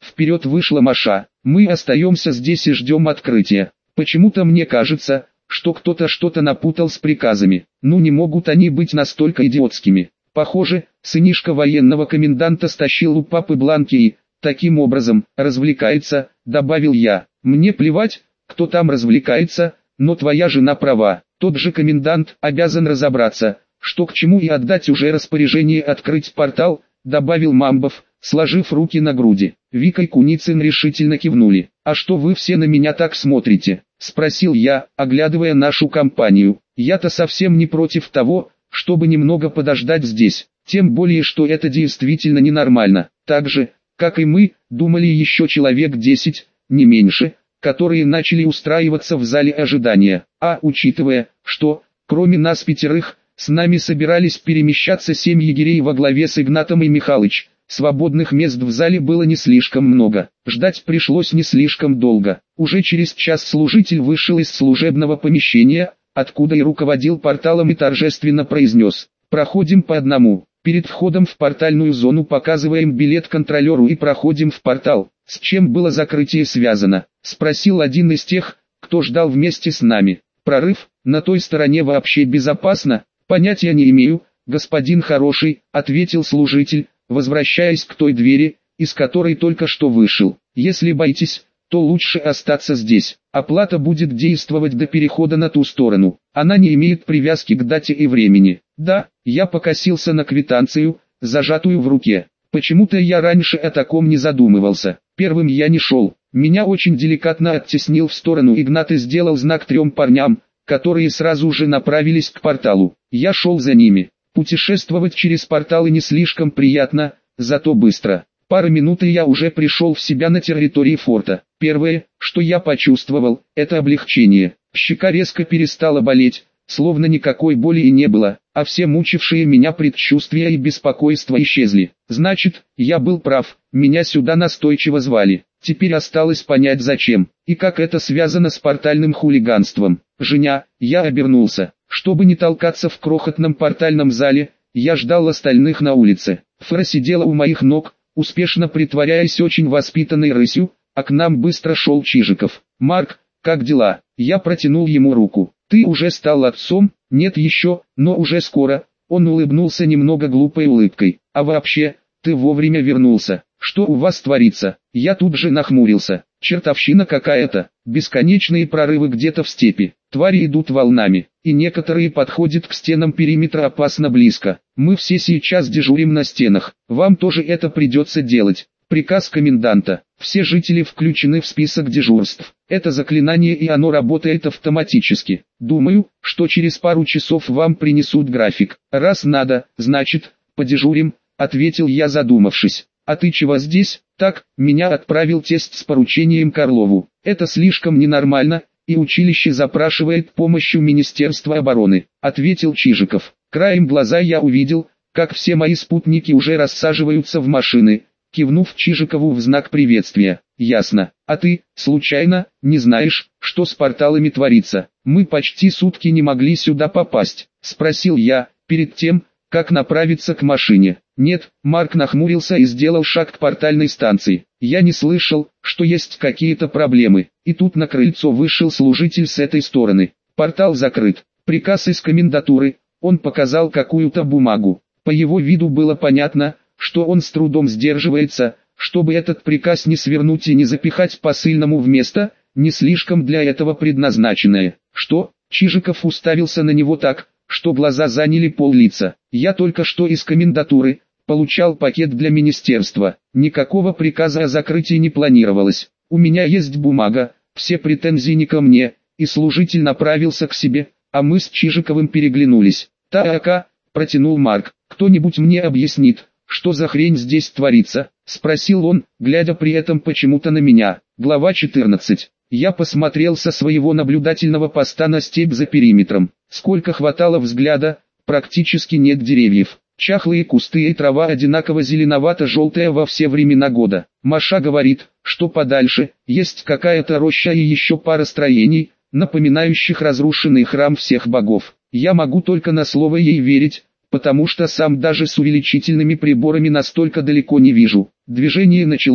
Вперед вышла Маша. Мы остаемся здесь и ждем открытия. Почему-то мне кажется, что кто-то что-то напутал с приказами. Ну не могут они быть настолько идиотскими. Похоже, сынишка военного коменданта стащил у папы бланки и, таким образом, развлекается, добавил я. Мне плевать, кто там развлекается, но твоя жена права. Тот же комендант обязан разобраться, что к чему, и отдать уже распоряжение открыть портал, добавил Мамбов, сложив руки на груди. Вика и Куницын решительно кивнули. «А что вы все на меня так смотрите?» – спросил я, оглядывая нашу компанию. «Я-то совсем не против того, чтобы немного подождать здесь, тем более что это действительно ненормально. Так же, как и мы, думали еще человек десять, не меньше, которые начали устраиваться в зале ожидания. А учитывая, что, кроме нас пятерых, с нами собирались перемещаться семь егерей во главе с Игнатом и Михалыч, свободных мест в зале было не слишком много. Ждать пришлось не слишком долго. Уже через час служитель вышел из служебного помещения, откуда и руководил порталом, и торжественно произнес: «Проходим по одному. Перед входом в портальную зону показываем билет контролеру и проходим в портал». «С чем было закрытие связано?» – спросил один из тех, кто ждал вместе с нами. «Прорыв, на той стороне вообще безопасно?» «Понятия не имею, господин хороший», – ответил служитель, возвращаясь к той двери, из которой только что вышел. «Если боитесь, то лучше остаться здесь. Оплата будет действовать до перехода на ту сторону. Она не имеет привязки к дате и времени». «Да», я покосился на квитанцию, зажатую в руке. Почему-то я раньше о таком не задумывался. Первым я не шел. Меня очень деликатно оттеснил в сторону Игнат и сделал знак трем парням, которые сразу же направились к порталу. Я шел за ними. Путешествовать через порталы не слишком приятно, зато быстро. Пара минут и я уже пришел в себя на территории форта. Первое, что я почувствовал, это облегчение. Щека резко перестала болеть, словно никакой боли и не было, а все мучившие меня предчувствия и беспокойство исчезли. Значит, я был прав, меня сюда настойчиво звали. Теперь осталось понять зачем, и как это связано с портальным хулиганством. «Женя», я обернулся. Чтобы не толкаться в крохотном портальном зале, я ждал остальных на улице. Фра сидела у моих ног, успешно притворяясь очень воспитанной рысью, а к нам быстро шел Чижиков. «Марк, как дела?» Я протянул ему руку. «Ты уже стал отцом?» «Нет еще, но уже скоро». Он улыбнулся немного глупой улыбкой. «А вообще, ты вовремя вернулся. Что у вас творится?» Я тут же нахмурился. «Чертовщина какая-то. Бесконечные прорывы где-то в степи. Твари идут волнами, и некоторые подходят к стенам периметра опасно близко. Мы все сейчас дежурим на стенах. Вам тоже это придется делать. Приказ коменданта. Все жители включены в список дежурств. Это заклинание, и оно работает автоматически. Думаю, что через пару часов вам принесут график. Раз надо, значит, подежурим», — ответил я, задумавшись. «А ты чего здесь?» «Так, меня отправил тесть с поручением Карлову. Это слишком ненормально, и училище запрашивает помощь у Министерства обороны», — ответил Чижиков. Краем глаза я увидел, как все мои спутники уже рассаживаются в машины, кивнув Чижикову в знак приветствия. «Ясно. А ты, случайно, не знаешь, что с порталами творится? Мы почти сутки не могли сюда попасть», — спросил я, перед тем, как направиться к машине. «Нет», — Марк нахмурился и сделал шаг к портальной станции. «Я не слышал, что есть какие-то проблемы». И тут на крыльцо вышел служитель с этой стороны. «Портал закрыт. Приказ из комендатуры». Он показал какую-то бумагу. По его виду было понятно, что он с трудом сдерживается, чтобы этот приказ не свернуть и не запихать посыльному в место, не слишком для этого предназначенное. «Что?» — Чижиков уставился на него так, что глаза заняли пол-лица. «Я только что из комендатуры, получал пакет для министерства. Никакого приказа о закрытии не планировалось. У меня есть бумага, все претензии не ко мне», и служитель направился к себе, а мы с Чижиковым переглянулись. «Так, — протянул Марк, — кто-нибудь мне объяснит, что за хрень здесь творится?» — спросил он, глядя при этом почему-то на меня. Глава четырнадцать. Я посмотрел со своего наблюдательного поста на степь за периметром. Сколько хватало взгляда, практически нет деревьев. Чахлые кусты и трава одинаково зеленовато-желтая во все времена года. Маша говорит, что подальше есть какая-то роща и еще пара строений, напоминающих разрушенный храм всех богов. Я могу только на слово ей верить, потому что сам даже с увеличительными приборами настолько далеко не вижу. Движение началось,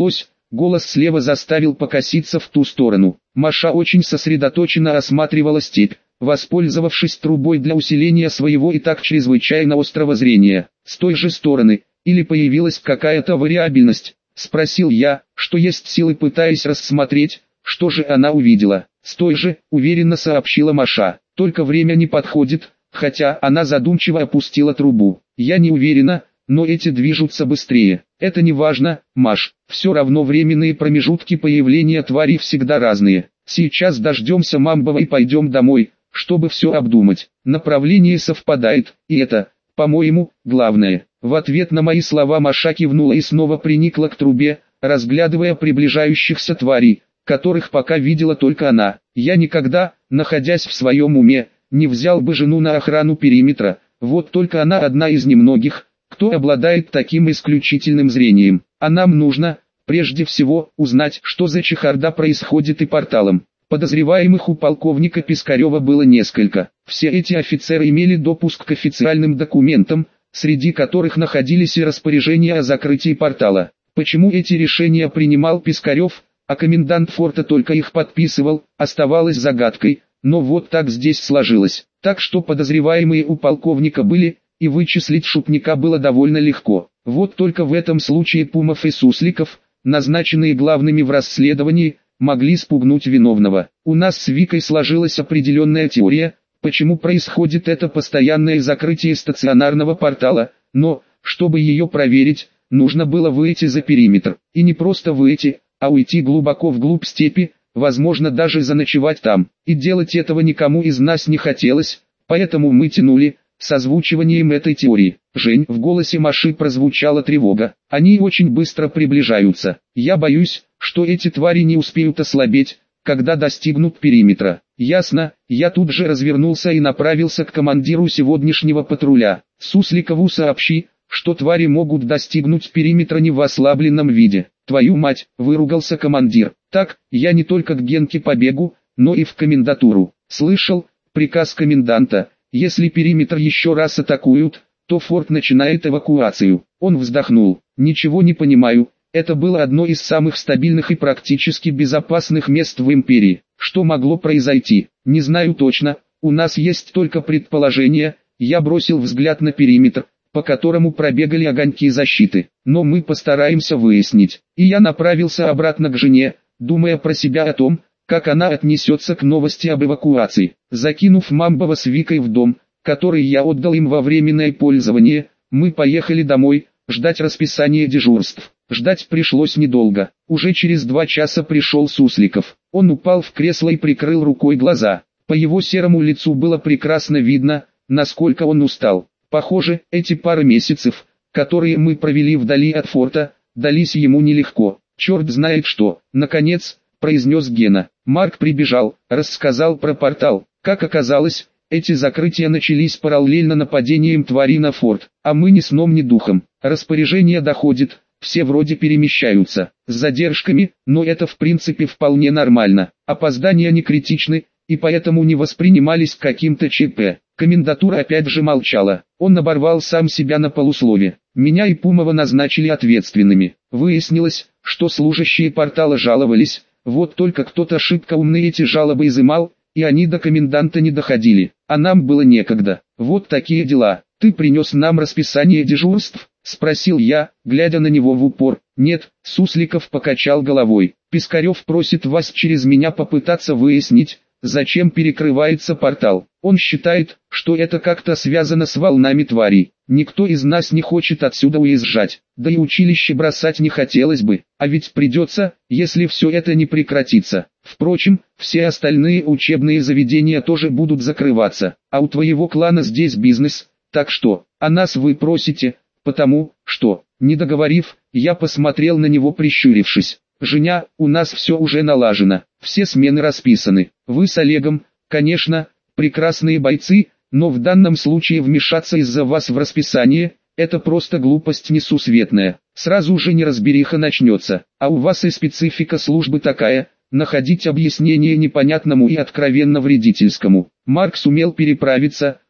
Голос слева заставил покоситься в ту сторону. Маша очень сосредоточенно осматривала степь, воспользовавшись трубой для усиления своего и так чрезвычайно острого зрения. С той же стороны, или появилась какая-то вариабельность, спросил я, что есть силы, пытаясь рассмотреть, что же она увидела. С той же, уверенно сообщила Маша, только время не подходит, хотя она задумчиво опустила трубу. Я не уверена, но эти движутся быстрее. Это не важно, Маш, все равно временные промежутки появления тварей всегда разные. Сейчас дождемся Мамбова и пойдем домой, чтобы все обдумать. Направление совпадает, и это, по-моему, главное. В ответ на мои слова Маша кивнула и снова приникла к трубе, разглядывая приближающихся тварей, которых пока видела только она. Я никогда, находясь в своем уме, не взял бы жену на охрану периметра, вот только она одна из немногих, кто обладает таким исключительным зрением. А нам нужно, прежде всего, узнать, что за чехарда происходит и порталом. Подозреваемых у полковника Пискарева было несколько. Все эти офицеры имели допуск к официальным документам, среди которых находились и распоряжения о закрытии портала. Почему эти решения принимал Пискарев, а комендант форта только их подписывал, оставалось загадкой, но вот так здесь сложилось. Так что подозреваемые у полковника были, и вычислить шутника было довольно легко. Вот только в этом случае Пумов и Сусликов, назначенные главными в расследовании, могли спугнуть виновного. У нас с Викой сложилась определенная теория, почему происходит это постоянное закрытие стационарного портала, но, чтобы ее проверить, нужно было выйти за периметр. И не просто выйти, а уйти глубоко вглубь степи, возможно даже заночевать там. И делать этого никому из нас не хотелось, поэтому мы тянули с озвучиванием этой теории. Жень, в голосе Маши прозвучала тревога. Они очень быстро приближаются. Я боюсь, что эти твари не успеют ослабеть, когда достигнут периметра. Ясно, я тут же развернулся и направился к командиру сегодняшнего патруля. Сусликову сообщи, что твари могут достигнуть периметра не в ослабленном виде. Твою мать, выругался командир. Так, я не только к Генке побегу, но и в комендатуру. Слышал, приказ коменданта. Если периметр еще раз атакуют, то форт начинает эвакуацию. Он вздохнул. Ничего не понимаю, это было одно из самых стабильных и практически безопасных мест в империи. Что могло произойти? Не знаю точно, у нас есть только предположение. Я бросил взгляд на периметр, по которому пробегали огоньки защиты. Но мы постараемся выяснить. И я направился обратно к жене, думая про себя о том, как она отнесется к новости об эвакуации. Закинув Мамбова с Викой в дом, который я отдал им во временное пользование, мы поехали домой, ждать расписания дежурств. Ждать пришлось недолго. Уже через два часа пришел Сусликов. Он упал в кресло и прикрыл рукой глаза. По его серому лицу было прекрасно видно, насколько он устал. Похоже, эти пары месяцев, которые мы провели вдали от форта, дались ему нелегко. Черт знает что. Наконец, произнес Гена. Марк прибежал, рассказал про портал. Как оказалось, эти закрытия начались параллельно нападением тварей на форт, а мы ни сном ни духом. Распоряжение доходит, все вроде перемещаются, с задержками, но это в принципе вполне нормально. Опоздания не критичны, и поэтому не воспринимались каким-то ЧП. Комендатура опять же молчала. Он оборвал сам себя на полуслове. Меня и Пумова назначили ответственными. Выяснилось, что служащие портала жаловались, вот только кто-то шибко умный эти жалобы изымал, и они до коменданта не доходили, а нам было некогда. Вот такие дела. Ты принес нам расписание дежурств? Спросил я, глядя на него в упор. Нет, Сусликов покачал головой. Пискарев просит вас через меня попытаться выяснить, зачем перекрывается портал. Он считает, что это как-то связано с волнами тварей. Никто из нас не хочет отсюда уезжать, да и училище бросать не хотелось бы, а ведь придется, если все это не прекратится. Впрочем, все остальные учебные заведения тоже будут закрываться, а у твоего клана здесь бизнес, так что, а нас вы просите, потому, что, не договорив, я посмотрел на него прищурившись. Женя, у нас все уже налажено, все смены расписаны, вы с Олегом, конечно, прекрасные бойцы, но в данном случае вмешаться из-за вас в расписание, это просто глупость несусветная, сразу же неразбериха начнется, а у вас и специфика службы такая, находить объяснение непонятному и откровенно вредительскому. Марк сумел переправиться,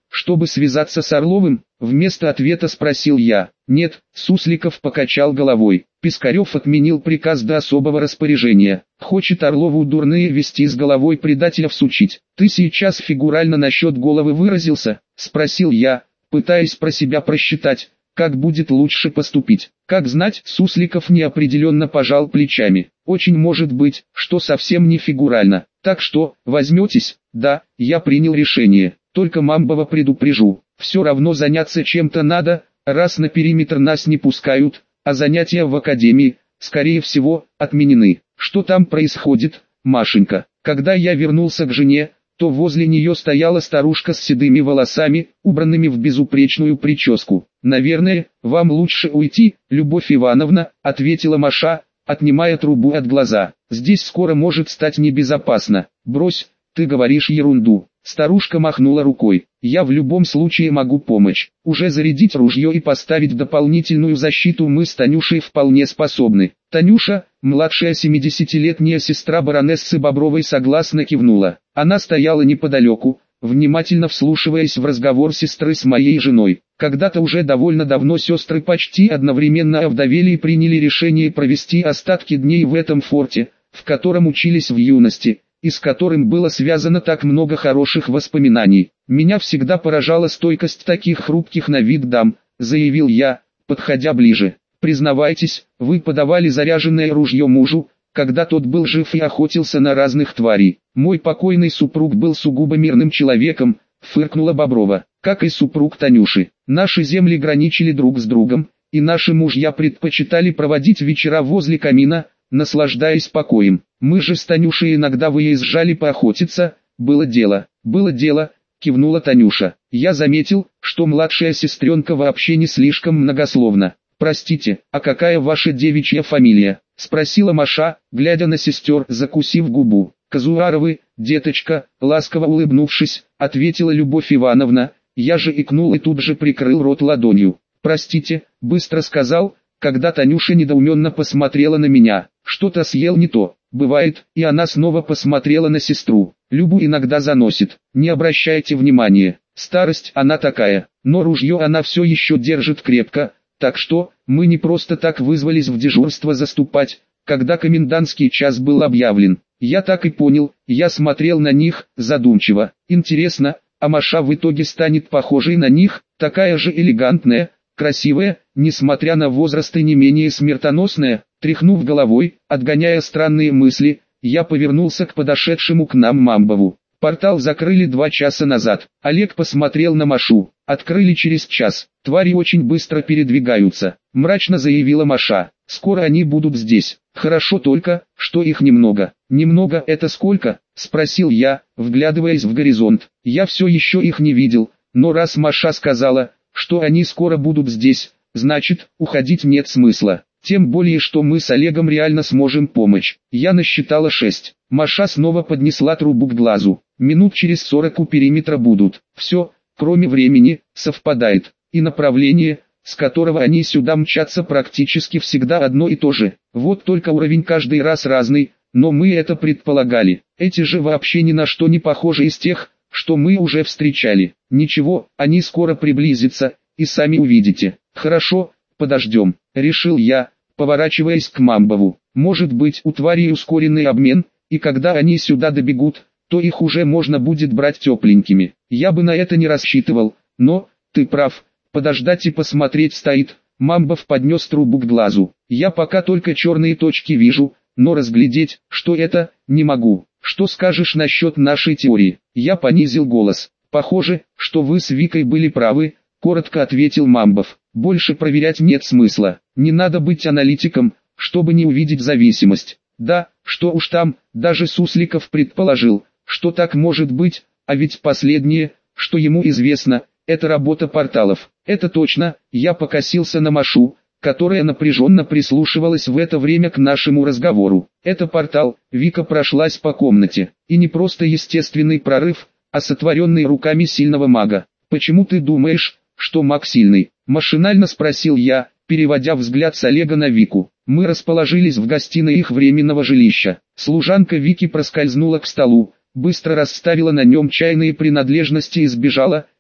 чтобы связаться с Орловым? Вместо ответа спросил я. Нет, Сусликов покачал головой. Пискарев отменил приказ до особого распоряжения. Хочет Орлову дурные вести с головой предателя всучить. Ты сейчас фигурально насчет головы выразился? Спросил я, пытаясь про себя просчитать, как будет лучше поступить. Как знать, Сусликов неопределенно пожал плечами. Очень может быть, что совсем не фигурально. Так что, возьметесь? Да, я принял решение. Только Мамбова предупрежу. Все равно заняться чем-то надо, раз на периметр нас не пускают, а занятия в академии, скорее всего, отменены. Что там происходит, Машенька? Когда я вернулся к жене, то возле нее стояла старушка с седыми волосами, убранными в безупречную прическу. «Наверное, вам лучше уйти, Любовь Ивановна», — ответила Маша, отнимая трубу от глаза. «Здесь скоро может стать небезопасно». «Брось, ты говоришь ерунду». Старушка махнула рукой. «Я в любом случае могу помочь. Уже зарядить ружье и поставить дополнительную защиту мы с Танюшей вполне способны». Танюша, младшая семидесятилетняя сестра баронессы Бобровой, согласно кивнула. Она стояла неподалеку, внимательно вслушиваясь в разговор сестры с моей женой. Когда-то уже довольно давно сестры почти одновременно овдовели и приняли решение провести остатки дней в этом форте, в котором учились в юности, и с которым было связано так много хороших воспоминаний. «Меня всегда поражала стойкость таких хрупких на вид дам», — заявил я, подходя ближе. «Признавайтесь, вы подавали заряженное ружье мужу, когда тот был жив и охотился на разных тварей». «Мой покойный супруг был сугубо мирным человеком», — фыркнула Боброва, «как и супруг Танюши. Наши земли граничили друг с другом, и наши мужья предпочитали проводить вечера возле камина, наслаждаясь покоем. Мы же с Танюшей иногда выезжали поохотиться, было дело, было дело», — кивнула Танюша. Я заметил, что младшая сестренка вообще не слишком многословна. «Простите, а какая ваша девичья фамилия?» — спросила Маша, глядя на сестер, закусив губу. «Казуаровы, деточка», — ласково улыбнувшись, ответила Любовь Ивановна. Я же икнул и тут же прикрыл рот ладонью. «Простите», — быстро сказал, когда Танюша недоуменно посмотрела на меня. «Что-то съел не то». «Бывает», и она снова посмотрела на сестру. «Любу иногда заносит, не обращайте внимания. Старость она такая, но ружье она все еще держит крепко, так что, мы не просто так вызвались в дежурство заступать, когда комендантский час был объявлен». Я так и понял, я смотрел на них, задумчиво. Интересно, а Маша в итоге станет похожей на них, такая же элегантная, красивая, несмотря на возраст и не менее смертоносная. Тряхнув головой, отгоняя странные мысли, я повернулся к подошедшему к нам Мамбову. «Портал закрыли два часа назад». Олег посмотрел на Машу. «Открыли через час. Твари очень быстро передвигаются», — мрачно заявила Маша. «Скоро они будут здесь. Хорошо только, что их немного». «Немного — это сколько?» — спросил я, вглядываясь в горизонт. Я все еще их не видел, но раз Маша сказала, что они скоро будут здесь, значит, уходить нет смысла. Тем более, что мы с Олегом реально сможем помочь. Я насчитала шесть. Маша снова поднесла трубу к глазу. Минут через сорок у периметра будут. Все, кроме времени, совпадает. И направление, с которого они сюда мчатся, практически всегда одно и то же. Вот только уровень каждый раз разный, но мы это предполагали. Эти же вообще ни на что не похожи из тех, что мы уже встречали. Ничего, они скоро приблизятся, и сами увидите. Хорошо, подождем, решил я, поворачиваясь к Мамбову. Может быть, у тварей ускоренный обмен, и когда они сюда добегут, то их уже можно будет брать тепленькими. Я бы на это не рассчитывал, но, ты прав, подождать и посмотреть стоит. Мамбов поднес трубу к глазу. Я пока только черные точки вижу, но разглядеть, что это, не могу. Что скажешь насчет нашей теории? Я понизил голос. Похоже, что вы с Викой были правы, коротко ответил Мамбов. Больше проверять нет смысла. Не надо быть аналитиком, чтобы не увидеть зависимость. Да, что уж там, даже Сусликов предположил, что так может быть, а ведь последнее, что ему известно, это работа порталов. Это точно. Я покосился на Машу, которая напряженно прислушивалась в это время к нашему разговору. Это портал. Вика прошлась по комнате. И не просто естественный прорыв, а сотворенный руками сильного мага. «Почему ты думаешь, что маг сильный?» — машинально спросил я, переводя взгляд с Олега на Вику. Мы расположились в гостиной их временного жилища. Служанка Вики проскользнула к столу, быстро расставила на нем чайные принадлежности и сбежала,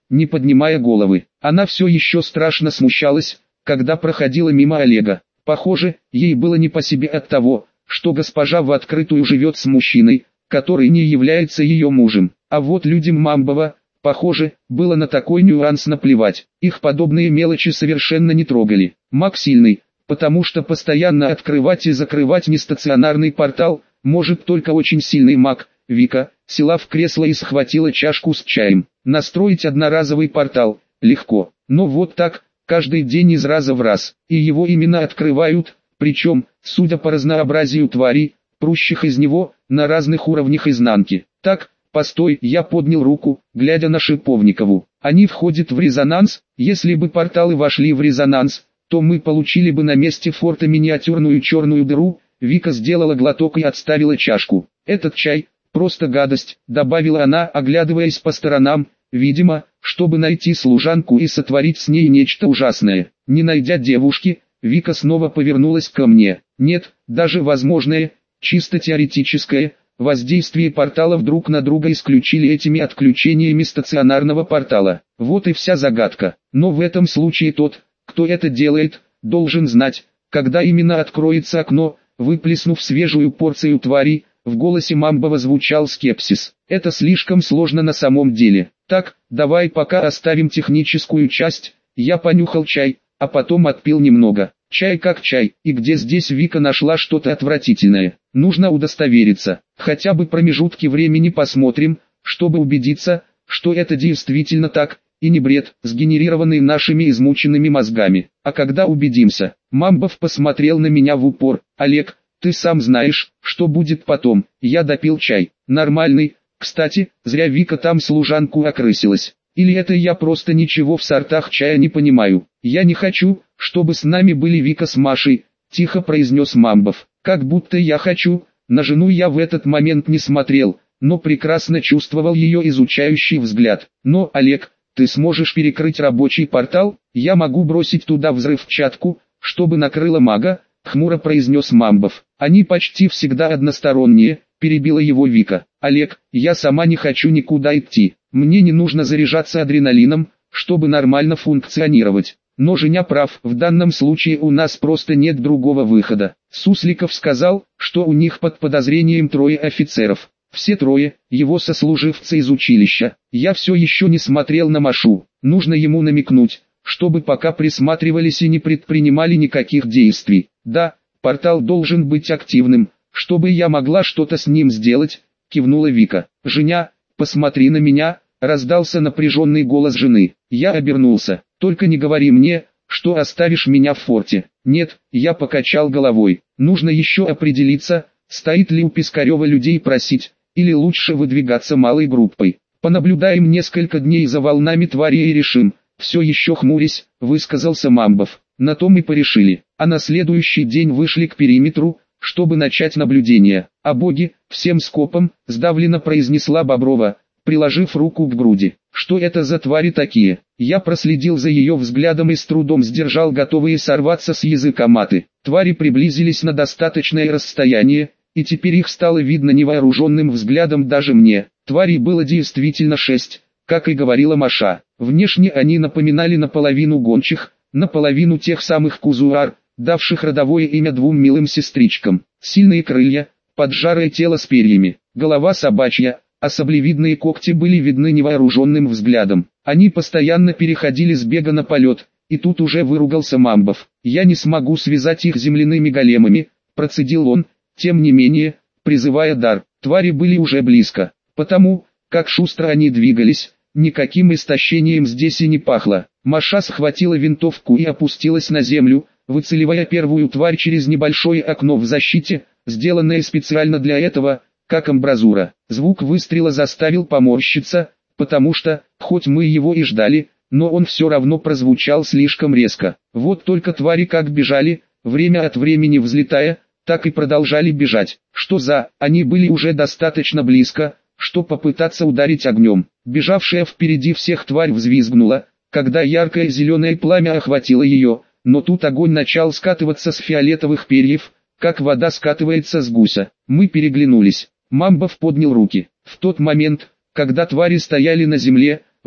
не поднимая головы. Она все еще страшно смущалась, когда проходила мимо Олега. Похоже, ей было не по себе от того, что госпожа в открытую живет с мужчиной, который не является ее мужем. А вот людям Мамбова, похоже, было на такой нюанс наплевать. Их подобные мелочи совершенно не трогали. Маг сильный, потому что постоянно открывать и закрывать нестационарный портал может только очень сильный маг. Вика села в кресло и схватила чашку с чаем. Настроить одноразовый портал легко, но вот так, каждый день из раза в раз, и его именно открывают, причем, судя по разнообразию тварей, прущих из него, на разных уровнях изнанки. Так, постой, я поднял руку, глядя на Шиповникову. Они входят в резонанс. Если бы порталы вошли в резонанс, то мы получили бы на месте форта миниатюрную черную дыру. Вика сделала глоток и отставила чашку. Этот чай просто гадость, добавила она, оглядываясь по сторонам, видимо, чтобы найти служанку и сотворить с ней нечто ужасное. Не найдя девушки, Вика снова повернулась ко мне. Нет, даже возможное, чисто теоретическое, воздействие порталов друг на друга исключили этими отключениями стационарного портала. Вот и вся загадка. Но в этом случае тот, кто это делает, должен знать, когда именно откроется окно. Выплеснув свежую порцию тварей, в голосе Мамбова звучал скепсис. Это слишком сложно на самом деле. Так, давай пока оставим техническую часть. Я понюхал чай, а потом отпил немного. Чай как чай, и где здесь Вика нашла что-то отвратительное? Нужно удостовериться. Хотя бы промежутки времени посмотрим, чтобы убедиться, что это действительно так, и не бред, сгенерированный нашими измученными мозгами. А когда убедимся? Мамбов посмотрел на меня в упор. Олег, ты сам знаешь, что будет потом. Я допил чай. Нормальный. Кстати, зря Вика там служанку окрысилась. Или это я просто ничего в сортах чая не понимаю. Я не хочу, чтобы с нами были Вика с Машей, тихо произнес Мамбов. Как будто я хочу. На жену я в этот момент не смотрел, но прекрасно чувствовал ее изучающий взгляд. Но, Олег, ты сможешь перекрыть рабочий портал? Я могу бросить туда взрывчатку, чтобы накрыло мага, хмуро произнес Мамбов. Они почти всегда односторонние, перебила его Вика. Олег, я сама не хочу никуда идти. Мне не нужно заряжаться адреналином, чтобы нормально функционировать. Но Женя прав, в данном случае у нас просто нет другого выхода. Сусликов сказал, что у них под подозрением трое офицеров. Все трое, его сослуживцы из училища. Я все еще не смотрел на Машу. Нужно ему намекнуть, чтобы пока присматривались и не предпринимали никаких действий. Да, портал должен быть активным, чтобы я могла что-то с ним сделать, кивнула Вика. Женя, посмотри на меня, раздался напряженный голос жены. Я обернулся. Только не говори мне, что оставишь меня в форте. Нет, я покачал головой. Нужно еще определиться, стоит ли у Пискарева людей просить, или лучше выдвигаться малой группой. Понаблюдаем несколько дней за волнами твари и решим. Все еще хмурясь, высказался Мамбов. На том и порешили. А на следующий день вышли к периметру, чтобы начать наблюдение. А боги, всем скопом, сдавленно произнесла Боброва, приложив руку к груди. Что это за твари такие? Я проследил за ее взглядом и с трудом сдержал готовые сорваться с языка маты. Твари приблизились на достаточное расстояние, и теперь их стало видно невооруженным взглядом даже мне. Тварей было действительно шесть, как и говорила Маша. Внешне они напоминали наполовину гончих, наполовину тех самых кузуар, давших родовое имя двум милым сестричкам. Сильные крылья, поджарое тело с перьями, голова собачья, а саблевидные когти были видны невооруженным взглядом. Они постоянно переходили с бега на полет, и тут уже выругался Мамбов. «Я не смогу связать их земляными големами», процедил он, тем не менее, призывая дар. Твари были уже близко, потому, как шустро они двигались, никаким истощением здесь и не пахло. Маша схватила винтовку и опустилась на землю, выцеливая первую тварь через небольшое окно в защите, сделанное специально для этого, как амбразура. Звук выстрела заставил поморщиться, потому что, хоть мы его и ждали, но он все равно прозвучал слишком резко. Вот только твари как бежали, время от времени взлетая, так и продолжали бежать. Что за, они были уже достаточно близко, что попытаться ударить огнем. Бежавшая впереди всех тварь взвизгнула, когда яркое зеленое пламя охватило ее, но тут огонь начал скатываться с фиолетовых перьев, как вода скатывается с гуся. Мы переглянулись. Мамбов поднял руки. В тот момент, когда твари стояли на земле,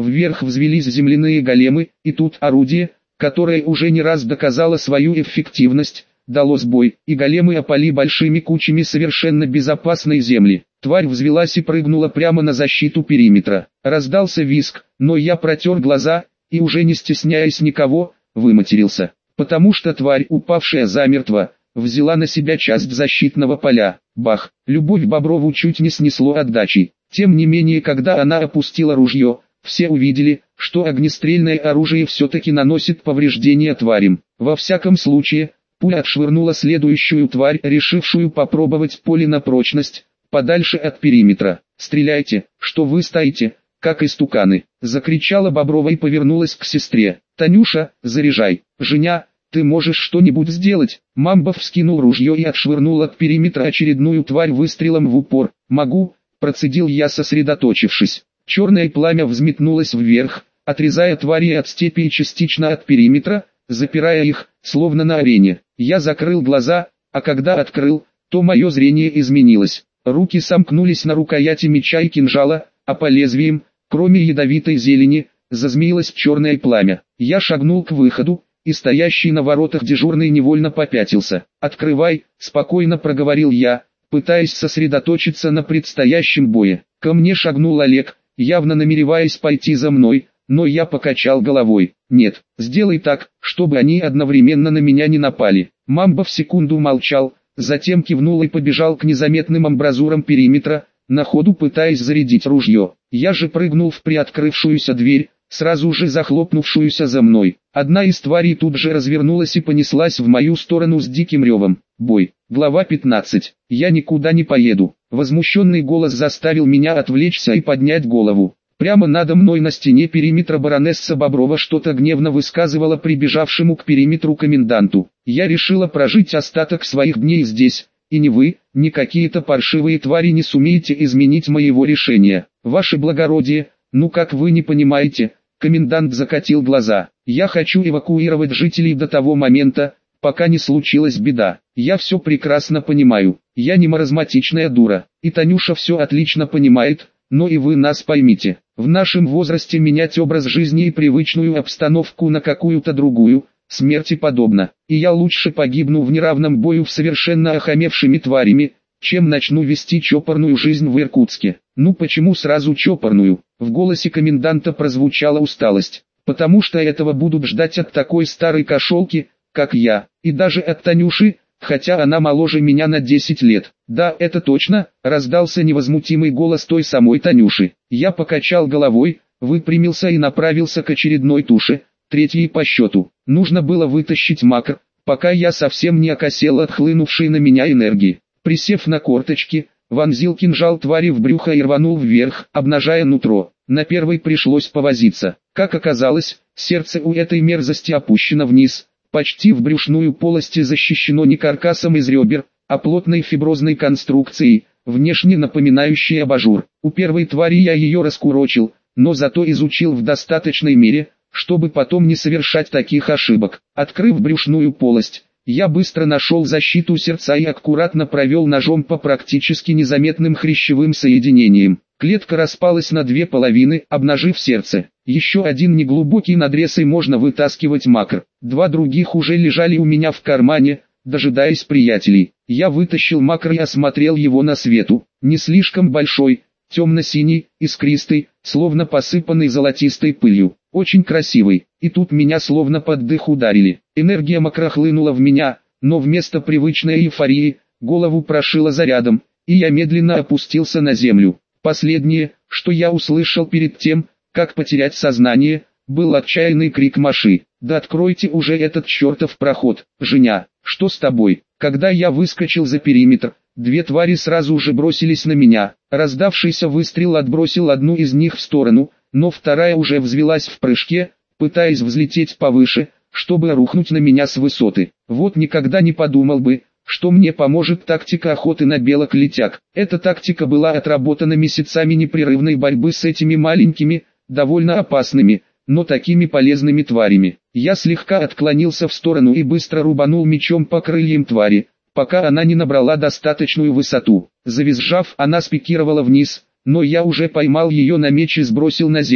вверх взвелись земляные големы, и тут орудие, которое уже не раз доказало свою эффективность, дало сбой, и големы опали большими кучами совершенно безопасной земли. Тварь взвелась и прыгнула прямо на защиту периметра. Раздался визг, но я протер глаза, и уже не стесняясь никого, выматерился. Потому что тварь, упавшая замертво, взяла на себя часть защитного поля. Бах! Любовь Боброву чуть не снесло отдачей. Тем не менее, когда она опустила ружье, все увидели, что огнестрельное оружие все-таки наносит повреждения тварям. Во всяком случае, пуля отшвырнула следующую тварь, решившую попробовать поле на прочность, подальше от периметра. «Стреляйте, что вы стоите, как истуканы!» — закричала Боброва и повернулась к сестре. «Танюша, заряжай! Женя, ты можешь что-нибудь сделать?» Мамба вскинул ружье и отшвырнул от периметра очередную тварь выстрелом в упор. «Могу», — процедил я, сосредоточившись. Черное пламя взметнулось вверх, отрезая твари от степи и частично от периметра, запирая их, словно на арене. Я закрыл глаза, а когда открыл, то мое зрение изменилось. Руки сомкнулись на рукояти меча и кинжала, а по лезвиям, кроме ядовитой зелени, зазмеилось черное пламя. Я шагнул к выходу, и стоящий на воротах дежурный невольно попятился. «Открывай», — спокойно проговорил я, пытаясь сосредоточиться на предстоящем бое. Ко мне шагнул Олег, явно намереваясь пойти за мной, но я покачал головой. «Нет, сделай так, чтобы они одновременно на меня не напали». Мамба в секунду молчал, затем кивнул и побежал к незаметным амбразурам периметра, на ходу пытаясь зарядить ружье. Я же прыгнул в приоткрывшуюся дверь, сразу же захлопнувшуюся за мной. Одна из тварей тут же развернулась и понеслась в мою сторону с диким ревом. Бой. Глава пятнадцать. Я никуда не поеду. Возмущенный голос заставил меня отвлечься и поднять голову. Прямо надо мной на стене периметра баронесса Боброва что-то гневно высказывала прибежавшему к периметру коменданту. Я решила прожить остаток своих дней здесь, и ни вы, ни какие-то паршивые твари не сумеете изменить моего решения. Ваше благородие, ну как вы не понимаете? Комендант закатил глаза. Я хочу эвакуировать жителей до того момента, пока не случилась беда. Я все прекрасно понимаю. Я не маразматичная дура. И Танюша все отлично понимает, но и вы нас поймите. В нашем возрасте менять образ жизни и привычную обстановку на какую-то другую, смерти подобно. И я лучше погибну в неравном бою с совершенно охамевшими тварями, чем начну вести чопорную жизнь в Иркутске. Ну почему сразу чопорную? В голосе коменданта прозвучала усталость. Потому что этого будут ждать от такой старой кошелки, как я, и даже от Танюши, хотя она моложе меня на десять лет. Да, это точно, раздался невозмутимый голос той самой Танюши. Я покачал головой, выпрямился и направился к очередной туше, третьей по счету. Нужно было вытащить макр, пока я совсем не окосел от хлынувшей на меня энергии. Присев на корточки, вонзил кинжал твари в брюхо и рванул вверх, обнажая нутро. На первой пришлось повозиться. Как оказалось, сердце у этой мерзости опущено вниз, почти в брюшную полость и защищено не каркасом из ребер, а плотной фиброзной конструкцией, внешне напоминающей абажур. У первой твари я ее раскурочил, но зато изучил в достаточной мере, чтобы потом не совершать таких ошибок. Открыв брюшную полость, я быстро нашел защиту сердца и аккуратно провел ножом по практически незаметным хрящевым соединениям. Клетка распалась на две половины, обнажив сердце. Еще один неглубокий надрез и можно вытаскивать макр. Два других уже лежали у меня в кармане, дожидаясь приятелей. Я вытащил макр и осмотрел его на свету. Не слишком большой, темно-синий, искристый, словно посыпанный золотистой пылью. Очень красивый. И тут меня словно под дых ударили. Энергия макра хлынула в меня, но вместо привычной эйфории, голову прошило зарядом, и я медленно опустился на землю. Последнее, что я услышал перед тем, как потерять сознание, был отчаянный крик Маши. «Да откройте уже этот чертов проход, Женя, что с тобой?» Когда я выскочил за периметр, две твари сразу же бросились на меня. Раздавшийся выстрел отбросил одну из них в сторону, но вторая уже взвелась в прыжке, пытаясь взлететь повыше, чтобы рухнуть на меня с высоты. Вот никогда не подумал бы, что мне поможет тактика охоты на белок-летяг. Эта тактика была отработана месяцами непрерывной борьбы с этими маленькими, довольно опасными, но такими полезными тварями. Я слегка отклонился в сторону и быстро рубанул мечом по крыльям твари, пока она не набрала достаточную высоту. Завизжав, она спикировала вниз, но я уже поймал ее на меч и сбросил на землю.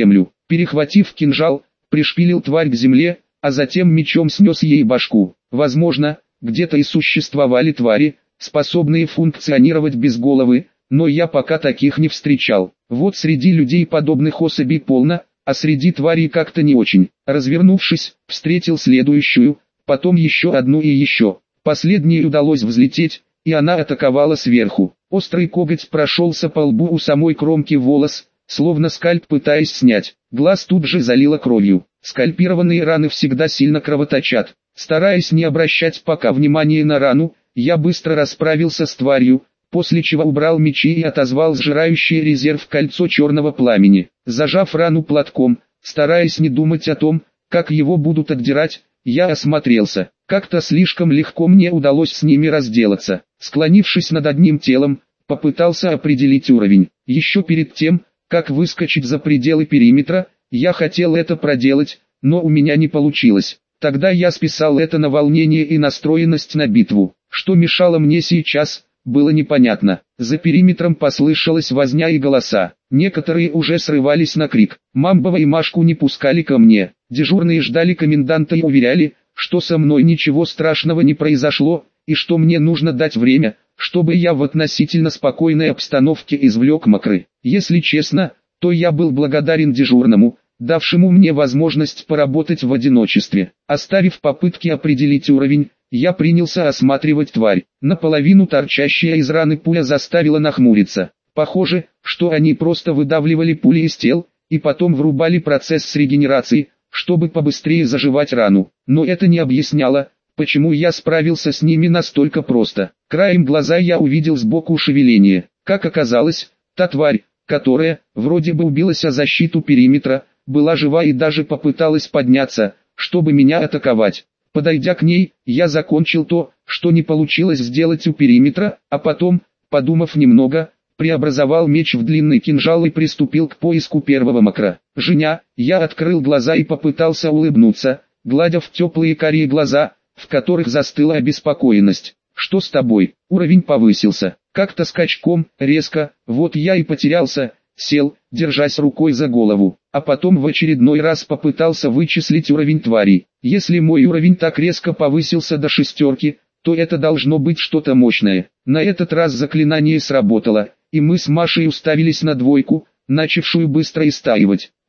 Перехватив кинжал, пришпилил тварь к земле, а затем мечом снес ей башку. Возможно, где-то и существовали твари, способные функционировать без головы, но я пока таких не встречал. Вот среди людей подобных особей полно, а среди тварей как-то не очень. Развернувшись, встретил следующую, потом еще одну и еще. Последней удалось взлететь, и она атаковала сверху. Острый коготь прошелся по лбу у самой кромки волос, словно скальп пытаясь снять. Глаз тут же залило кровью. Скальпированные раны всегда сильно кровоточат. Стараясь не обращать пока внимания на рану, я быстро расправился с тварью, после чего убрал мечи и отозвал сжирающий резерв кольцо черного пламени. Зажав рану платком, стараясь не думать о том, как его будут отдирать, я осмотрелся. Как-то слишком легко мне удалось с ними разделаться. Склонившись над одним телом, попытался определить уровень. Еще перед тем, как выскочить за пределы периметра, я хотел это проделать, но у меня не получилось. Тогда я списал это на волнение и настроенность на битву. Что мешало мне сейчас, было непонятно. За периметром послышалась возня и голоса. Некоторые уже срывались на крик. Мамбова и Машку не пускали ко мне. Дежурные ждали коменданта и уверяли, что со мной ничего страшного не произошло, и что мне нужно дать время, чтобы я в относительно спокойной обстановке извлек мокры. Если честно, то я был благодарен дежурному, давшему мне возможность поработать в одиночестве. Оставив попытки определить уровень, я принялся осматривать тварь. Наполовину торчащая из раны пуля заставила нахмуриться. Похоже, что они просто выдавливали пули из тел, и потом врубали процесс регенерации, чтобы побыстрее заживать рану. Но это не объясняло, почему я справился с ними настолько просто. Краем глаза я увидел сбоку шевеление. Как оказалось, та тварь, которая, вроде бы убилась о защиту периметра, была жива и даже попыталась подняться, чтобы меня атаковать. Подойдя к ней, я закончил то, что не получилось сделать у периметра, а потом, подумав немного, преобразовал меч в длинный кинжал и приступил к поиску первого мокра. Женя, я открыл глаза и попытался улыбнуться, гладя в теплые карие глаза, в которых застыла обеспокоенность. Что с тобой? Уровень повысился. Как-то скачком, резко, вот я и потерялся, сел, держась рукой за голову, а потом в очередной раз попытался вычислить уровень твари. Если мой уровень так резко повысился до шестерки, то это должно быть что-то мощное. На этот раз заклинание сработало, и мы с Машей уставились на двойку, начавшую быстро истаивать.